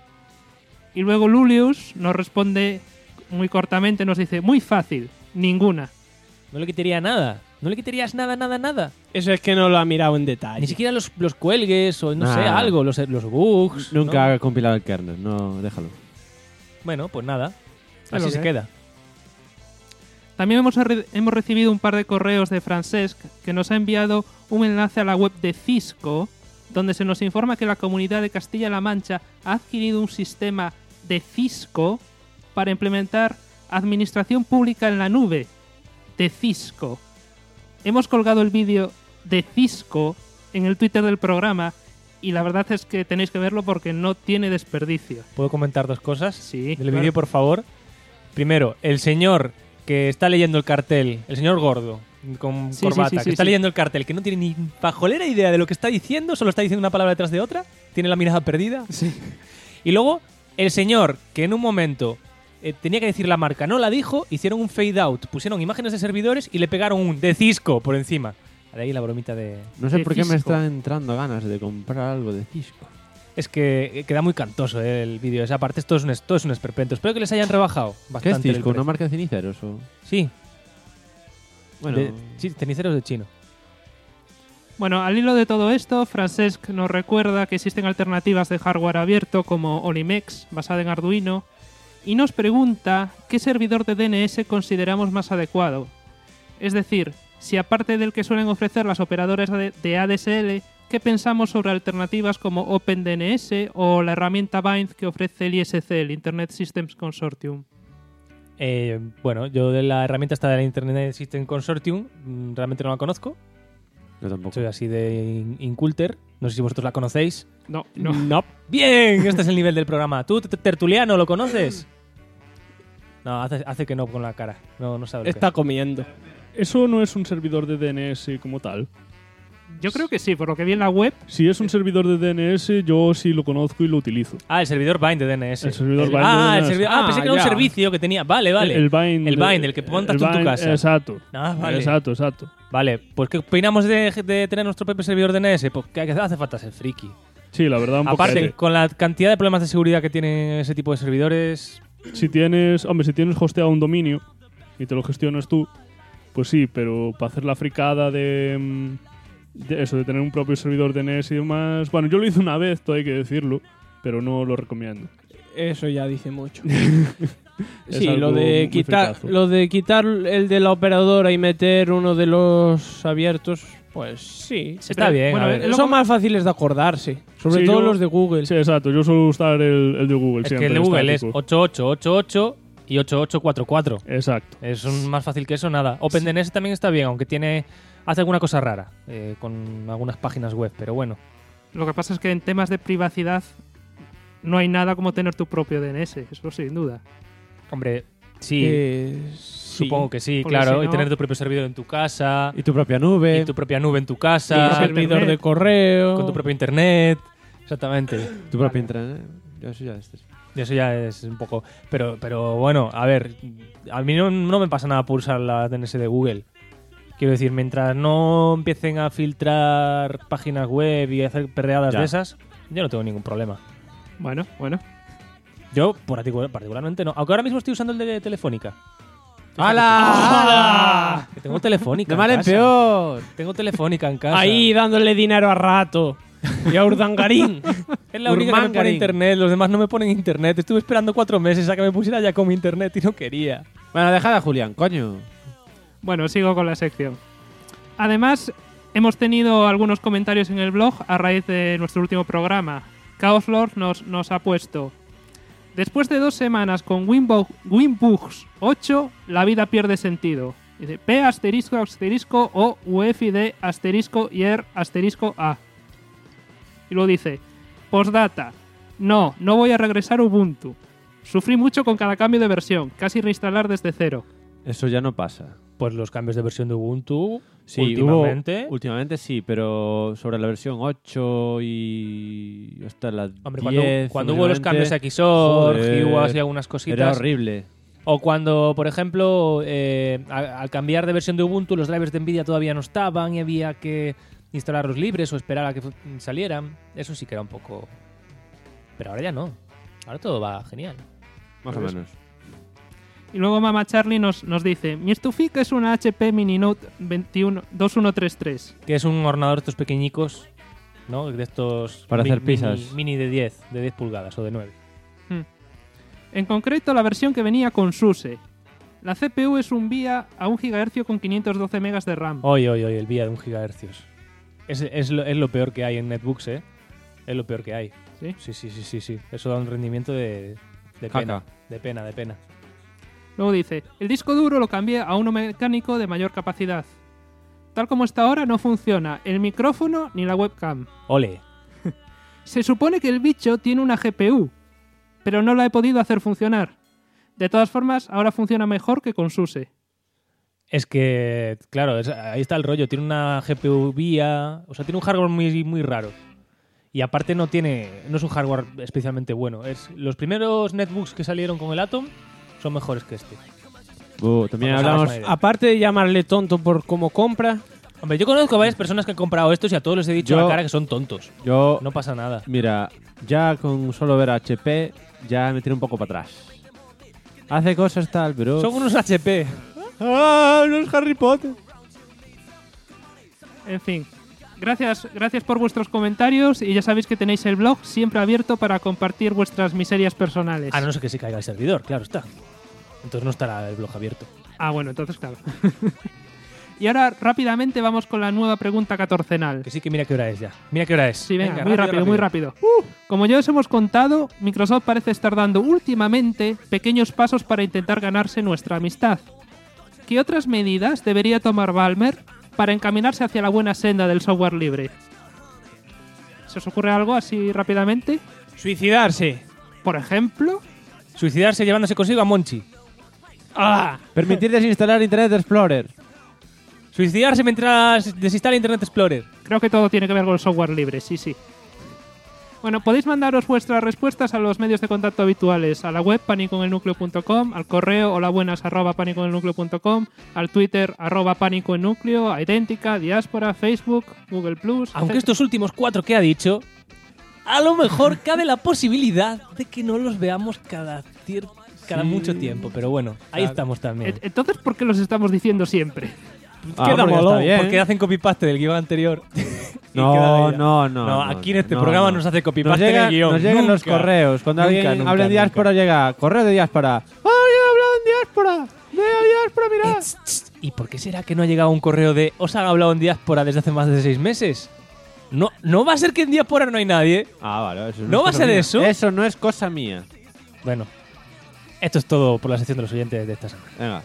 Y luego Lulius nos responde muy cortamente, nos dice, muy fácil, ninguna. No le quitaría nada. No le quitarías nada. Eso es que no lo ha mirado en detalle. Ni siquiera los cuelgues o no sé, algo, los bugs. Nunca ¿no? ha compilado el kernel, no, déjalo. Bueno, pues nada. Así se queda. También hemos recibido un par de correos de Francesc que nos ha enviado un enlace a la web de Cisco, donde se nos informa que la comunidad de Castilla-La Mancha ha adquirido un sistema de Cisco para implementar administración pública en la nube de Cisco. Hemos colgado el vídeo de Cisco en el Twitter del programa y la verdad es que tenéis que verlo porque no tiene desperdicio. ¿Puedo comentar dos cosas? Sí. Del vídeo, por favor. Primero, el señor que está leyendo el cartel, el señor gordo, con corbata, que está leyendo el cartel, que no tiene ni pajolera idea de lo que está diciendo, solo está diciendo una palabra detrás de otra, tiene la mirada perdida. Sí. Y luego, el señor que en un momento tenía que decir la marca, no la dijo, hicieron un fade out, pusieron imágenes de servidores y le pegaron un de Cisco por encima. De ahí la bromita de... No sé de por qué Cisco. me están entrando ganas de comprar algo de Cisco. Es que queda muy cantoso el vídeo. Esa parte, esto es un esperpento. Espero que les hayan rebajado bastante. ¿Qué es el Cisco? ¿Una precio. marca de ceniceros? O... Sí. Bueno, Sí, ceniceros de chino. Bueno, al hilo de todo esto, Francesc nos recuerda que existen alternativas de hardware abierto como Olimex, basada en Arduino, y nos pregunta qué servidor de DNS consideramos más adecuado. Es decir, si aparte del que suelen ofrecer las operadoras de ADSL, ¿qué pensamos sobre alternativas como OpenDNS o la herramienta Bind que ofrece el ISC, el Internet Systems Consortium? Bueno, yo de la herramienta esta de la Internet System Consortium realmente no la conozco. yo tampoco. Soy así de inculter. No sé si vosotros la conocéis. No. Bien, este es el nivel del programa. ¿Tú, Tertuliano, lo conoces? No, hace que no con la cara. No sabe lo que Está es. comiendo. Eso no es un servidor de DNS como tal. Yo creo que sí, por lo que vi en la web. Si es un servidor de DNS, yo sí lo conozco y lo utilizo. Ah, el servidor Bind de DNS. El servidor Bind de el DNS. servidor. Pensé que era un servicio que tenía. Vale. El Bind. El Bind, el que montas tú en tu casa. Exacto. Ah, vale. Exacto. Vale, pues ¿qué opinamos de tener nuestro propio servidor DNS? Pues que hace falta ser friki. Sí, la verdad, un poco. Aparte, con la cantidad de problemas de seguridad que tiene ese tipo de servidores... Si tienes hosteado un dominio y te lo gestionas tú, pues sí, pero para hacer la fricada de tener un propio servidor DNS y demás... Bueno, yo lo hice una vez, todo hay que decirlo, pero no lo recomiendo. Eso ya dice mucho. Es Sí, algo lo de muy fricazo. quitar el de la operadora y meter uno de los abiertos, pues sí. Está bien. bueno, a ver. Son más fáciles de acordarse. Sobre Sí, todo yo- los de Google. Sí, exacto. Yo suelo usar el de Google Es siempre. que el de Google es estático. 8888 y 8844. Exacto. Es más fácil que eso, nada. OpenDNS también está bien, aunque hace alguna cosa rara con algunas páginas web, pero bueno. Lo que pasa es que en temas de privacidad no hay nada como tener tu propio DNS, eso sin duda. Hombre, sí. Supongo que sí, Porque claro. si Y no- tener tu propio servidor en tu casa. Y tu propia nube. Y tu propia nube en tu Tu casa. servidor internet. de correo. Con tu propio internet. Exactamente. Tu propia internet. Eso ya es. Y eso ya es un poco... Pero bueno, a ver, a mí no me pasa nada por usar la DNS de Google. Quiero decir, mientras no empiecen a filtrar páginas web y hacer perreadas Ya. de esas, yo no tengo ningún problema. Bueno. Yo particularmente no. Aunque ahora mismo estoy usando el de Telefónica. ¡Hala! Que tengo telefónica. De mal en casa. peor. Tengo telefónica en casa. Ahí dándole dinero a Rato. Y a Urdangarín. Es la única que me pone internet. Los demás no me ponen internet. Estuve esperando 4 meses a que me pusiera ya con mi internet y no quería. Bueno, dejad a Julián, coño. Bueno, sigo con la sección. Además, hemos tenido algunos comentarios en el blog a raíz de nuestro último programa. Chaos Lord nos ha puesto: después de 2 semanas con Winbugs 8, la vida pierde sentido. Dice P asterisco asterisco o UEFID asterisco IR asterisco A. Y luego dice: postdata, no voy a regresar a Ubuntu. Sufrí mucho con cada cambio de versión, casi reinstalar desde cero. Eso ya no pasa. Pues los cambios de versión de Ubuntu, Sí, últimamente sí, pero sobre la versión 8 y hasta la 10... Cuando hubo los cambios a Xorg y hubo así algunas cositas... Era horrible. O cuando, por ejemplo, al cambiar de versión de Ubuntu, los drivers de NVIDIA todavía no estaban y había que instalarlos libres o esperar a que salieran. Eso sí que era un poco... Pero ahora ya no. Ahora todo va genial. Más o menos. Y luego Mama Charlie nos dice: mi estufica es una HP Mini Note 2133. Que es un ordenador de estos pequeñicos, ¿no? De estos... Para hacer pizzas. Mini de 10 pulgadas o de 9. En concreto, la versión que venía con SUSE. La CPU es un VIA a 1 GHz con 512 MB de RAM. El VIA de 1 GHz. Es lo peor que hay en netbooks, ¿eh? Es lo peor que hay. ¿Sí? Sí. Eso da un rendimiento de pena. De pena. Luego dice: el disco duro lo cambié a uno mecánico de mayor capacidad. Tal como está ahora no funciona el micrófono ni la webcam. ¡Ole! Se supone que el bicho tiene una GPU, pero no la he podido hacer funcionar. De todas formas, ahora funciona mejor que con SUSE. Es que, claro, ahí está el rollo. Tiene una GPU VIA, o sea, tiene un hardware muy, muy raro. Y aparte no es un hardware especialmente bueno. Los primeros netbooks que salieron con el Atom son mejores que este. También hablamos... Aparte de llamarle tonto por cómo compra... Hombre, yo conozco a varias personas que han comprado estos y a todos les he dicho a la cara que son tontos. No pasa nada. Mira, ya con solo ver HP, ya me tiro un poco para atrás. Hace cosas tal, pero... Son unos HP. Unos Harry Potter. En fin. Gracias por vuestros comentarios y ya sabéis que tenéis el blog siempre abierto para compartir vuestras miserias personales. A no ser que se caiga el servidor, claro está. Entonces no estará el blog abierto. Ah, bueno, entonces claro. Y ahora rápidamente vamos con la nueva pregunta catorcenal. Que sí que mira qué hora es ya. Mira qué hora es. Sí, venga muy rápido. Como ya os hemos contado, Microsoft parece estar dando últimamente pequeños pasos para intentar ganarse nuestra amistad. ¿Qué otras medidas debería tomar Ballmer para encaminarse hacia la buena senda del software libre? ¿Se os ocurre algo así rápidamente? Suicidarse. Por ejemplo. Suicidarse llevándose consigo a Monchi. Permitir desinstalar Internet Explorer. Suicidarse mientras desinstala Internet Explorer. Creo que todo tiene que ver con el software libre, sí. Bueno, podéis mandaros vuestras respuestas a los medios de contacto habituales, a la web panicoenelnucleo.com, al correo holabuenas@panicoenelnucleo.com, al Twitter @panicoennúcleo, a Idéntica, Diáspora, Facebook, Google+. Aunque estos últimos 4 que ha dicho, a lo mejor cabe la posibilidad de que no los veamos cada mucho tiempo, pero bueno, ahí estamos también. Entonces, ¿por qué los estamos diciendo siempre? Queda molón, porque hacen copy-paste del guión anterior. No. Aquí en este programa nos hace copy-paste del guión. Nos llegan los correos. Cuando alguien habla en diáspora, llega correo de diáspora. ¡Ay, he hablado en diáspora! ¡De diáspora, mirad! ¿Y por qué será que no ha llegado un correo de os han hablado en diáspora desde hace más de 6 meses? No va a ser que en diáspora no hay nadie. Vale. Eso ¿No va a ser mía. eso? Eso no es cosa mía. Bueno, esto es todo por la sección de los oyentes de esta semana. Venga.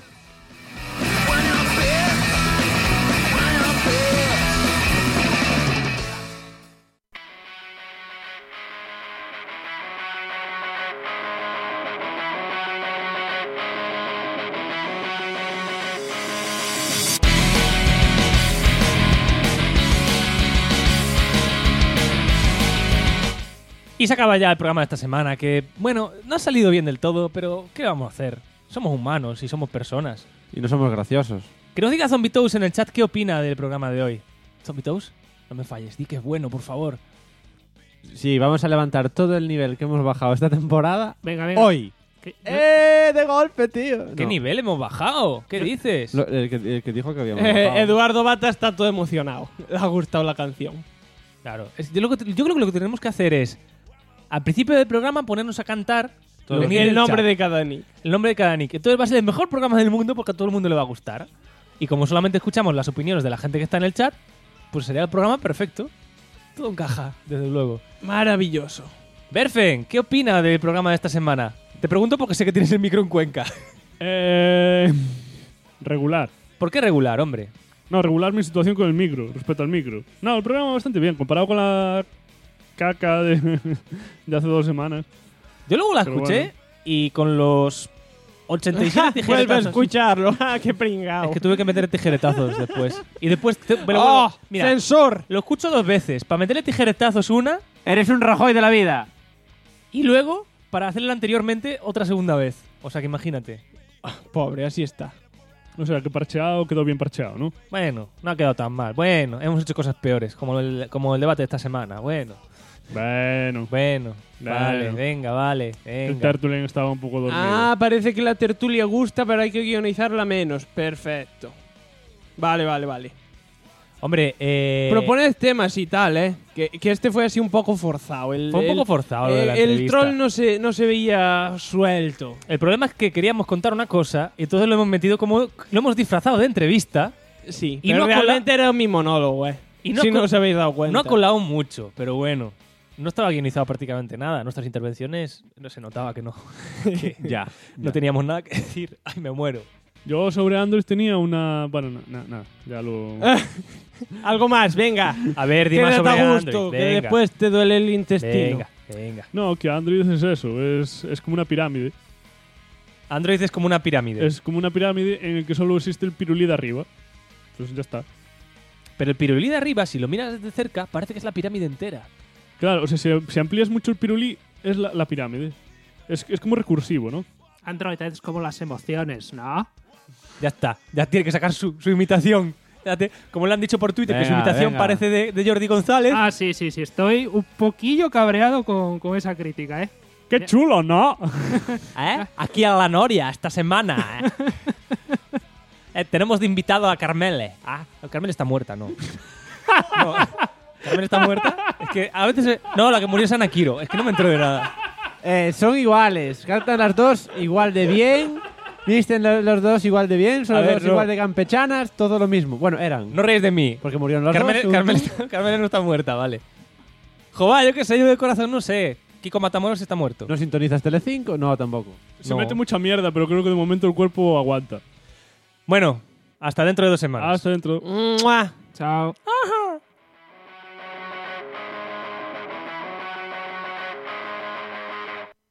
Y se acaba ya el programa de esta semana, que, bueno, no ha salido bien del todo, pero ¿qué vamos a hacer? Somos humanos y somos personas. Y no somos graciosos. Que nos diga Zombie Toast en el chat qué opina del programa de hoy. Zombie Toast, no me falles, di que es bueno, por favor. Sí, vamos a levantar todo el nivel que hemos bajado esta temporada. Venga. Hoy. De golpe, tío. ¿Qué nivel hemos bajado? ¿Qué dices? El que dijo que habíamos bajado. Eduardo Bata está todo emocionado. Le ha gustado la canción. Claro. Yo creo que lo que tenemos que hacer es, al principio del programa, ponernos a cantar El nombre de cada nick. El nombre de cada nick. Entonces va a ser el mejor programa del mundo porque a todo el mundo le va a gustar. Y como solamente escuchamos las opiniones de la gente que está en el chat, pues sería el programa perfecto. Todo encaja, desde luego. Maravilloso. Berfen, ¿qué opina del programa de esta semana? Te pregunto porque sé que tienes el micro en Cuenca. Regular. ¿Por qué regular, hombre? No, regular mi situación con el micro, respecto al micro. No, el programa bastante bien, comparado con la caca de hace 2 semanas. Yo luego la Pero escuché bueno. y con los 87 tijeretazos. Vuelve a escucharlo. ¡Qué pringao! Es que tuve que meter tijeretazos después. Y después... mira, ¡Censor! lo escucho 2 veces. Para meterle tijeretazos una Eres un Rajoy de la vida. y luego para hacerlo anteriormente otra segunda vez. O sea que imagínate. Pobre, así está. O sea, que parcheado quedó bien parcheado, ¿no? Bueno, no ha quedado tan mal. Bueno, hemos hecho cosas peores, como el debate de esta semana. Bueno, Bueno. vale, venga. El Tertulian estaba un poco dormido. Ah, parece que la tertulia gusta, pero hay que guionizarla menos. Perfecto. Vale. Hombre, Proponed temas y tal, ¿eh? Que este fue así un poco forzado. Fue un poco forzado lo de la El entrevista. troll no se veía suelto. El problema es que queríamos contar una cosa y entonces lo hemos metido como... Lo hemos disfrazado de entrevista. Sí, Y pero no realmente era mi monólogo, Y si no os habéis dado cuenta. No ha colado mucho, pero bueno. No estaba guionizado prácticamente nada. Nuestras intervenciones no se notaba que no. que Ya. no teníamos nada que decir. Ay, me muero. Yo sobre Android tenía una... Bueno, nada, ya lo... Algo más, venga. A ver, di más Quédate sobre a gusto, Android. que Venga. después te duele el intestino. Venga. No, que Android es eso, es como una pirámide. Android es como una pirámide. Es como una pirámide en el que solo existe el pirulí de arriba. Pues ya está. Pero el pirulí de arriba, si lo miras desde cerca, parece que es la pirámide entera. Claro, o sea, si amplías mucho el pirulí, es la pirámide. Es como recursivo, ¿no? Android es como las emociones, ¿no? Ya está. Ya tiene que sacar su imitación. Fíjate, como le han dicho por Twitter, que su Venga, imitación venga. parece de Jordi González. Ah, sí. Estoy un poquillo cabreado con esa crítica, ¿eh? ¡Qué chulo, ¿no? Aquí a la Noria, esta semana. Tenemos de invitado a Carmele. Carmele está muerta, ¿no? No. ¿Carmele está muerta? Es que a veces... No, la que murió es Ana Quiro. Es que no me entero de nada. Son iguales. Cantan las dos igual de bien. Visten los dos igual de bien. Son A las ver, dos no. igual de campechanas. Todo lo mismo. Bueno, eran. No reís de mí. Porque murieron los Carmele, dos. Carmele no está muerta, vale. Jová, yo qué sé, yo de corazón no sé. Kiko Matamoros está muerto. ¿No sintonizas Telecinco? No, tampoco. Se No. mete mucha mierda, pero creo que de momento el cuerpo aguanta. Bueno, hasta dentro de 2 semanas. Hasta dentro. ¡Mua! Chao. Ajá.